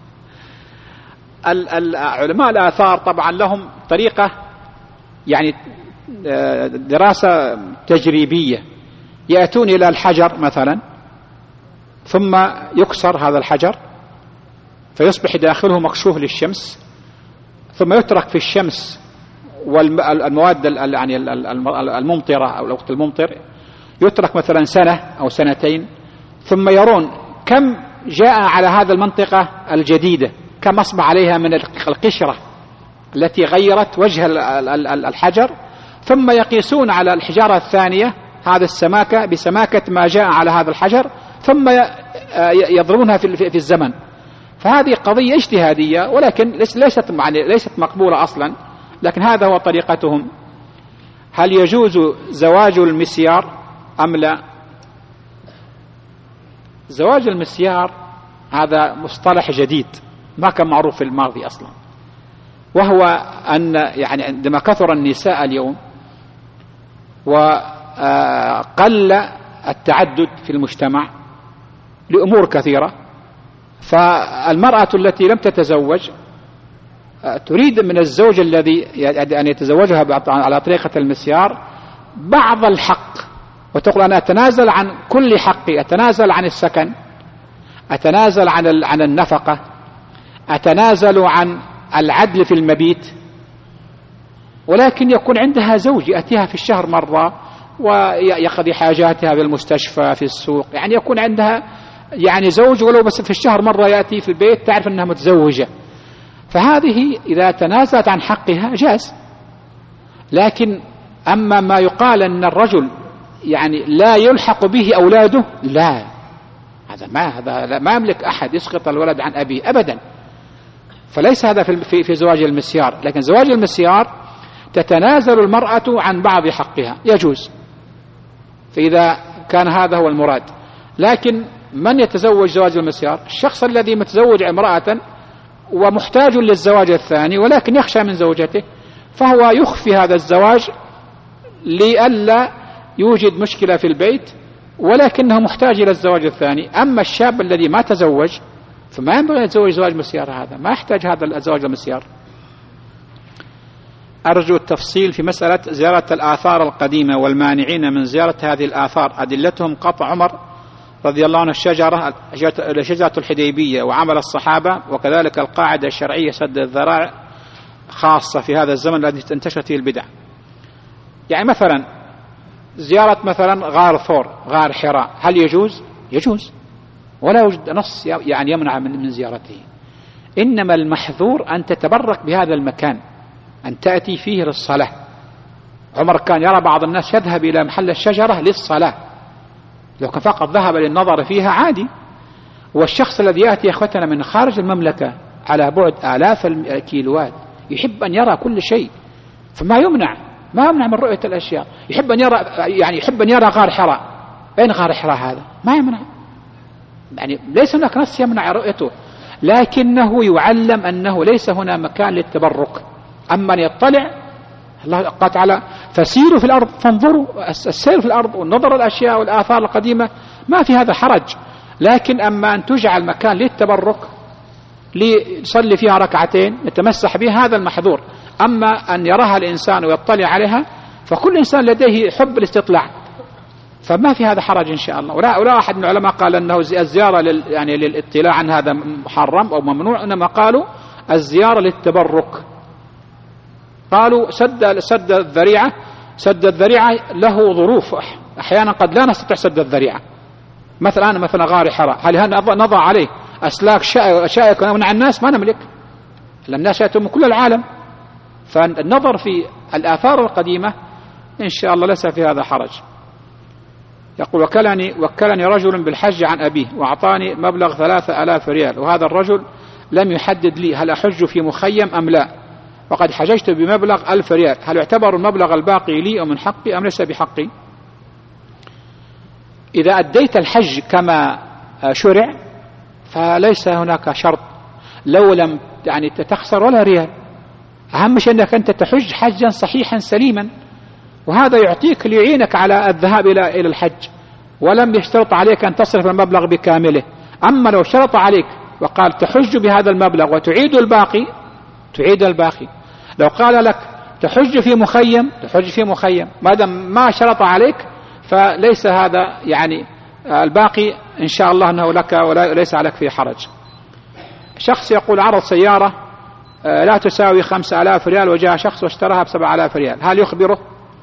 علماء الآثار طبعا لهم طريقة يعني دراسة تجريبية. يأتون إلى الحجر مثلا ثم يكسر هذا الحجر فيصبح داخله مكشوف للشمس، ثم يترك في الشمس والمواد يعني الممطرة أو الوقت الممطر يترك مثلا سنة أو سنتين، ثم يرون كم جاء على هذا المنطقة الجديدة، كم أصبح عليها من القشرة التي غيرت وجه الحجر، ثم يقيسون على الحجارة الثانية هذا السماكة بسماكة ما جاء على هذا الحجر، ثم يضربونها في الزمن. فهذه قضية اجتهادية ولكن ليست مقبولة أصلا، لكن هذا هو طريقتهم. هل يجوز زواج المسيار أم لا؟ زواج المسيار هذا مصطلح جديد ما كان معروف في الماضي أصلا، وهو أن يعني عندما كثر النساء اليوم وقل التعدد في المجتمع لأمور كثيرة، فالمرأة التي لم تتزوج تريد من الزوج الذي أن يتزوجها على طريقة المسيار بعض الحق، وتقول أنا أتنازل عن كل حقي، أتنازل عن السكن، أتنازل عن النفقة، أتنازل عن العدل في المبيت، ولكن يكون عندها زوج يأتيها في الشهر مرة ويقضي حاجاتها في المستشفى في السوق، يعني يكون عندها يعني زوج ولو بس في الشهر مرة يأتي في البيت تعرف أنها متزوجة. فهذه إذا تنازلت عن حقها جاز. لكن أما ما يقال أن الرجل يعني لا يلحق به أولاده، لا، هذا ما يملك أحد يسقط الولد عن أبيه أبدا. فليس هذا في زواج المسيار، لكن زواج المسيار تتنازل المرأة عن بعض حقها يجوز، فإذا كان هذا هو المراد. لكن من يتزوج زواج المسيار؟ الشخص الذي متزوج امرأة ومحتاج للزواج الثاني ولكن يخشى من زوجته، فهو يخفي هذا الزواج لئلا يوجد مشكلة في البيت، ولكنه محتاج إلى الزواج الثاني. أما الشاب الذي ما تزوج فما ينبغي أن يتزوج زواج مسيار، هذا ما يحتاج هذا الزواج المسيار. أرجو التفصيل في مسألة زيارة الآثار القديمة والمانعين من زيارة هذه الآثار، أدلتهم قطع عمر رضي الله عنه شجرة الحديبية وعمل الصحابة، وكذلك القاعدة الشرعية سد الذرائع خاصة في هذا الزمن الذي انتشرت فيه البدع. يعني مثلا زيارة مثلا غار ثور، غار حراء، هل يجوز؟ يجوز، ولا يوجد نص يعني يمنع من زيارته. إنما المحذور أن تتبرك بهذا المكان، أن تأتي فيه للصلاة. عمر كان يرى بعض الناس يذهب إلى محل الشجرة للصلاة، لو كان فقط ذهب للنظر فيها عادي. والشخص الذي يأتي يا أخوتنا من خارج المملكة على بعد آلاف الكيلوات يحب أن يرى كل شيء، فما يمنع من رؤية الأشياء. يحب أن يرى غار حراء. أين غار حراء هذا؟ ما يمنع، يعني ليس هناك نص يمنع رؤيته. لكنه يعلم أنه ليس هنا مكان للتبرك. أما أن يطلع الله قال تعالى فسيروا في الأرض فانظروا، السير في الأرض والنظر الأشياء والآثار القديمة ما في هذا حرج. لكن أما أن تجعل مكان للتبرك ليصلي فيها ركعتين يتمسح بها هذا المحظور. أما أن يراها الإنسان ويطلع عليها فكل إنسان لديه حب الاستطلاع، فما في هذا حرج إن شاء الله. ولا أحد من العلماء قال أنه الزيارة يعني للاطلاع عن هذا محرم أو ممنوع، إنما قالوا الزيارة للتبرك. قالوا سد الذريعة، سد الذريعة له ظروف، أحيانا قد لا نستطيع سد الذريعة. مثلا غار حراء، هل نضع عليه أسلاك شائك ونمنع الناس؟ ما نملك، الناس يأتون من كل العالم. فالنظر في الآثار القديمة إن شاء الله ليس في هذا حرج. يقول وكلني رجل بالحج عن أبيه وأعطاني مبلغ 3000 ريال، وهذا الرجل لم يحدد لي هل أحج في مخيم أم لا، وقد حججت بمبلغ 1000 ريال، هل يعتبر المبلغ الباقي لي أو من حقي أم ليس بحقي؟ إذا أديت الحج كما شرع فليس هناك شرط، لو لم يعني تخسر ولا ريال. أهم شيء أنك أنت تحج حجا صحيحا سليما، وهذا يعطيك ليعينك على الذهاب إلى الحج، ولم يشترط عليك أن تصرف المبلغ بكامله. أما لو شرط عليك وقال تحج بهذا المبلغ وتعيد الباقي، تعيد الباقي. لو قال لك تحج في مخيم، تحج في مخيم، ما دام ما شرط عليك فليس هذا يعني الباقي إن شاء الله أنه لك وليس عليك فيه حرج. شخص يقول عرض سيارة لا تساوي 5000 ريال وجاء شخص واشتراها ب7000 ريال، هل يخبره؟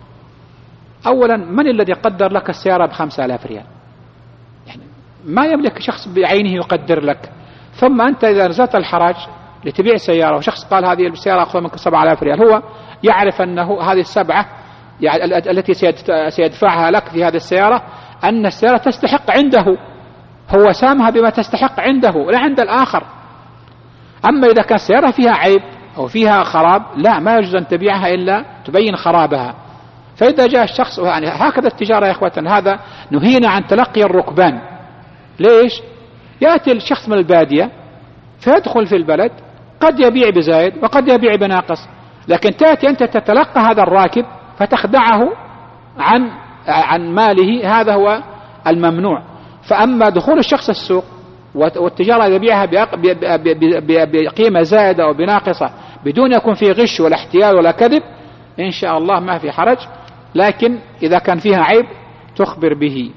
أولا من الذي قدر لك السيارة ب5000 ريال؟ يعني ما يملك شخص بعينه يقدر لك. ثم أنت إذا نزلت الحراج لتبيع سيارة وشخص قال هذه السيارة أخذ منك 7000 ريال، هو يعرف أنه هذه السبعة يعني التي سيدفعها لك في هذه السيارة أن السيارة تستحق عنده، هو سامها بما تستحق عنده لا عند الآخر. أما إذا كان السيارة فيها عيب أو فيها خراب لا، ما يجوز أن تبيعها إلا تبين خرابها. فإذا جاء الشخص يعني هكذا التجارة يا إخوتنا، هذا نهينا عن تلقي الركبان. ليش؟ يأتي الشخص من البادية فيدخل في البلد، قد يبيع بزايد وقد يبيع بناقص، لكن تأتي أنت تتلقى هذا الراكب فتخدعه عن ماله، هذا هو الممنوع. فأما دخول الشخص السوق والتجارة يبيعها بقيمة زائدة أو بناقصة بدون يكون فيه غش ولا احتيال ولا كذب، إن شاء الله ما في حرج. لكن إذا كان فيها عيب تخبر به.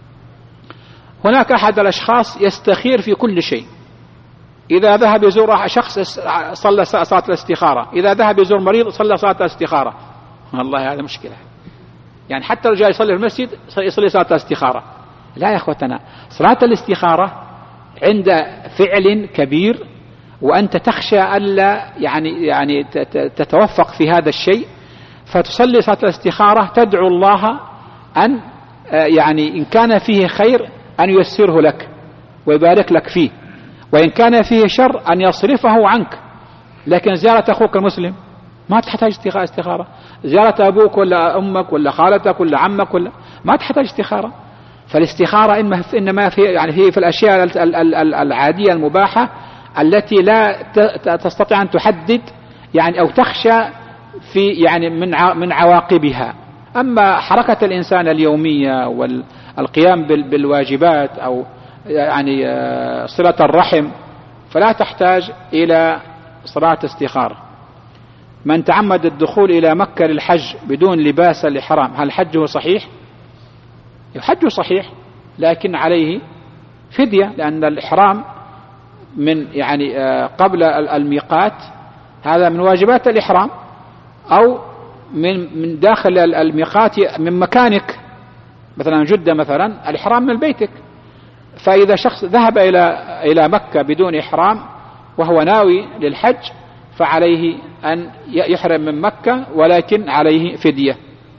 هناك أحد الأشخاص يستخير في كل شيء، إذا ذهب يزور شخص صلى صلاة الاستخارة، إذا ذهب يزور مريض صلى صلاة الاستخارة. والله هذا مشكلة، يعني حتى لو جاء يصلي في المسجد يصلي صلاة الاستخارة. لا يا أخوتنا، صلاة الاستخارة عند فعل كبير وأنت تخشى ألا يعني تتوفق في هذا الشيء، فتصلي صلاة الاستخارة تدعو الله أن يعني إن كان فيه خير أن ييسره لك ويبارك لك فيه، وإن كان فيه شر أن يصرفه عنك. لكن زيارة أخوك المسلم ما تحتاج استخارة، زيارة أبوك ولا أمك ولا خالتك ولا عمك ولا ما تحتاج استخارة. فالاستخارة إنما في الأشياء العادية المباحة التي لا تستطيع أن تحدد يعني أو تخشى في يعني من عواقبها. أما حركة الإنسان اليومية والقيام بالواجبات أو يعني صلة الرحم فلا تحتاج إلى صلاة استخارة. من تعمد الدخول إلى مكة للحج بدون لباس الإحرام هل حجه صحيح؟ الحج صحيح، لكن عليه فدية، لأن الإحرام من يعني قبل الميقات هذا من واجبات الإحرام، أو من داخل الميقات من مكانك، مثلا جدة مثلا الإحرام من بيتك. فإذا شخص ذهب إلى مكة بدون إحرام وهو ناوي للحج فعليه أن يحرم من مكة، ولكن عليه فدية.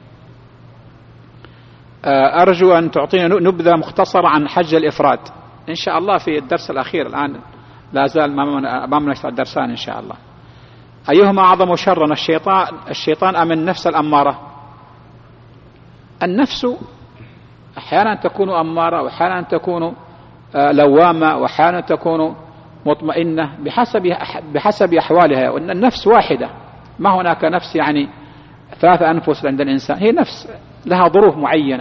أرجو أن تعطينا نبذة مختصرة عن حج الإفراد إن شاء الله في الدرس الأخير، الآن لا زال أمامنا الدرسان إن شاء الله. أيهما أعظم شرا، الشيطان أم النفس الأمارة؟ النفس أحيانا تكون أمارة وأحيانا تكون لوامة وأحيانا تكون مطمئنة بحسب أحوالها، وأن النفس واحدة، ما هناك نفس يعني 3 أنفس عند الإنسان، هي نفس لها ظروف معينة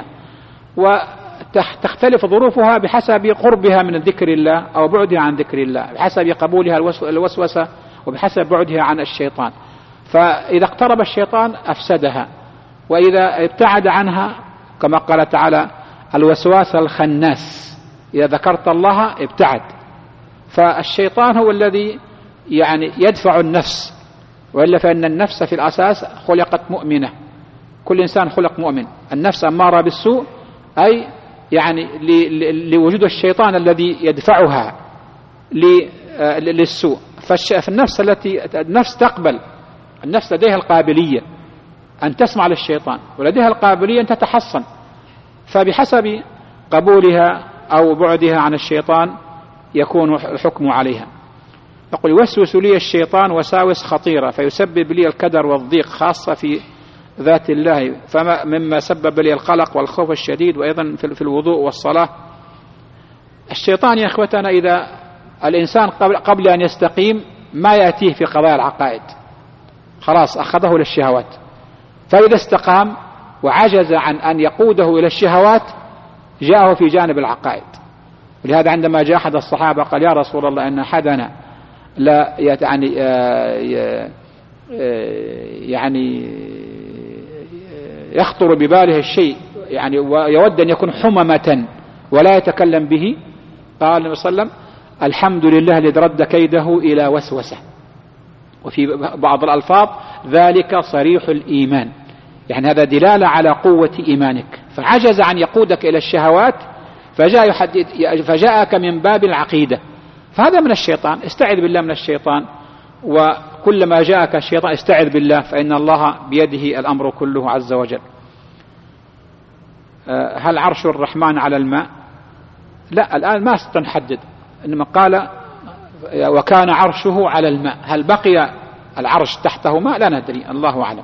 وتختلف ظروفها بحسب قربها من ذكر الله أو بعدها عن ذكر الله، بحسب قبولها الوسوسة وبحسب بعدها عن الشيطان. فإذا اقترب الشيطان أفسدها، وإذا ابتعد عنها كما قال تعالى الوسواس الخناس، إذا ذكرت الله ابتعد. فالشيطان هو الذي يعني يدفع النفس، وإلا فإن النفس في الأساس خلقت مؤمنة، كل إنسان خلق مؤمن. النفس أمارة بالسوء، أي يعني لوجود الشيطان الذي يدفعها للسوء. فالنفس النفس تقبل، النفس لديها القابلية أن تسمع للشيطان، ولديها القابلية أن تتحصن، فبحسب قبولها أو بعدها عن الشيطان يكون الحكم عليها. يقول يوسوس لي الشيطان وساوس خطيرة فيسبب لي الكدر والضيق، خاصة في ذات الله، مما سبب لي القلق والخوف الشديد، وأيضا في الوضوء والصلاة. الشيطان يا إخوتنا إذا الإنسان قبل أن يستقيم ما يأتيه في قضايا العقائد، خلاص أخذه للشهوات، فإذا استقام وعجز عن أن يقوده إلى الشهوات جاءه في جانب العقائد. ولهذا عندما جاء أحد الصحابة قال يا رسول الله إن أحدنا لا يعني يخطر بباله الشيء يعني ويود أن يكون حممة ولا يتكلم به، قال النبي صلى الله عليه وسلم الحمد لله الذي رد كيده إلى وسوسة. وفي بعض الألفاظ ذلك صريح الإيمان، يعني هذا دلالة على قوة إيمانك، فعجز عن يقودك إلى الشهوات فجاءك من باب العقيدة، فهذا من الشيطان. استعذ بالله من الشيطان، وكلما جاءك الشيطان استعذ بالله، فإن الله بيده الأمر كله عز وجل. هل عرش الرحمن على الماء؟ لا، الآن ما ستنحدد، إنما قال وكان عرشه على الماء. هل بقي العرش تحته ماء؟ لا ندري، الله أعلم.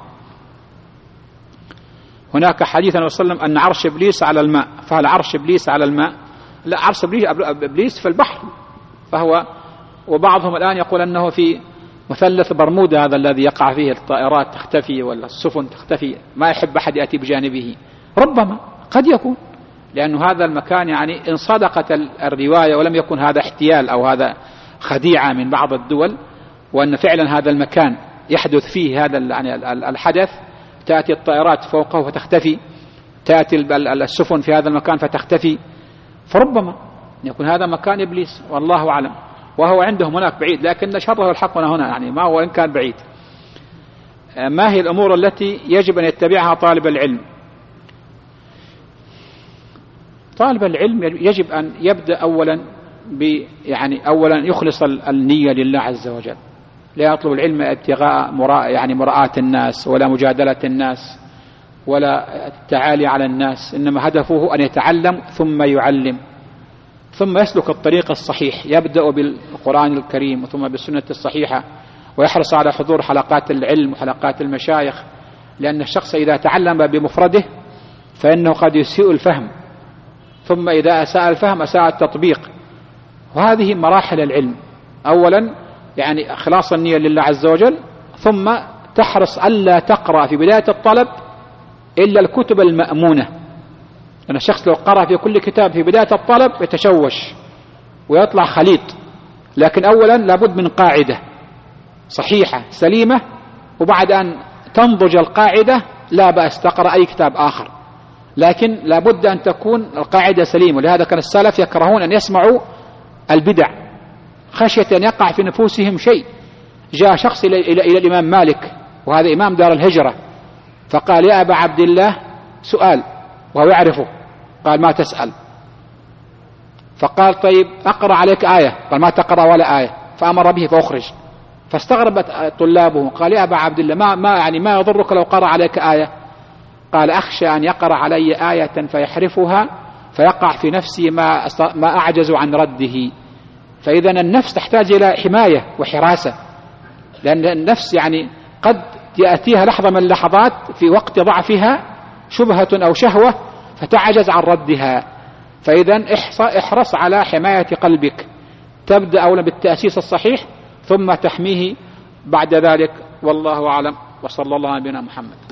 هناك حديث النبي صلى الله عليه وسلم أن عرش إبليس على الماء، فهل عرش إبليس على الماء؟ لا، عرش إبليس في البحر، فهو وبعضهم الآن يقول أنه في مثلث برمودا، هذا الذي يقع فيه الطائرات تختفي ولا السفن تختفي، ما يحب أحد يأتي بجانبه. ربما قد يكون، لأن هذا المكان يعني إن صدقت الرواية ولم يكن هذا احتيال أو هذا خديعة من بعض الدول، وأن فعلا هذا المكان يحدث فيه هذا يعني الحدث، تأتي الطائرات فوقه فتختفي، تأتي السفن في هذا المكان فتختفي، فربما يكون هذا مكان إبليس، والله أعلم. وهو عندهم هناك بعيد، لكن شره الحقنا هنا، يعني ما هو إن كان بعيد. ما هي الأمور التي يجب أن يتبعها طالب العلم؟ طالب العلم يجب أن يبدأ أولا أولا يخلص النية لله عز وجل، لا يطلب العلم ابتغاء مراءة الناس ولا مجادلة الناس ولا التعالي على الناس، إنما هدفه أن يتعلم ثم يعلم، ثم يسلك الطريق الصحيح، يبدأ بالقرآن الكريم ثم بالسنة الصحيحة، ويحرص على حضور حلقات العلم وحلقات المشايخ، لأن الشخص إذا تعلم بمفرده فإنه قد يسيء الفهم، ثم إذا أساء الفهم أساء التطبيق. وهذه مراحل العلم. أولا يعني إخلاص النية لله عز وجل، ثم تحرص ألا تقرأ في بداية الطلب إلا الكتب المأمونة، لأن الشخص لو قرأ في كل كتاب في بداية الطلب يتشوش ويطلع خليط. لكن أولا لابد من قاعدة صحيحة سليمة، وبعد أن تنضج القاعدة لا بأس تقرأ أي كتاب آخر، لكن لابد أن تكون القاعدة سليمة. ولهذا كان السلف يكرهون أن يسمعوا البدع خشية أن يقع في نفوسهم شيء. جاء شخص إلى الإمام مالك، وهذا إمام دار الهجرة، فقال يا أبا عبد الله سؤال، وهو يعرفه، قال ما تسأل. فقال طيب أقرأ عليك آية، قال ما تقرأ ولا آية، فأمر به فأخرج. فاستغربت طلابه، قال يا أبا عبد الله ما يضرك لو قرأ عليك آية؟ قال أخشى أن يقرأ علي آية فيحرفها فيقع في نفسي ما أعجز عن رده. فإذا النفس تحتاج إلى حماية وحراسة، لأن النفس يعني قد يأتيها لحظة من اللحظات في وقت ضعفها شبهة أو شهوة فتعجز عن ردها. فإذا احرص على حماية قلبك، تبدأ أولا بالتأسيس الصحيح ثم تحميه بعد ذلك، والله أعلم، وصلى الله على نبينا محمد.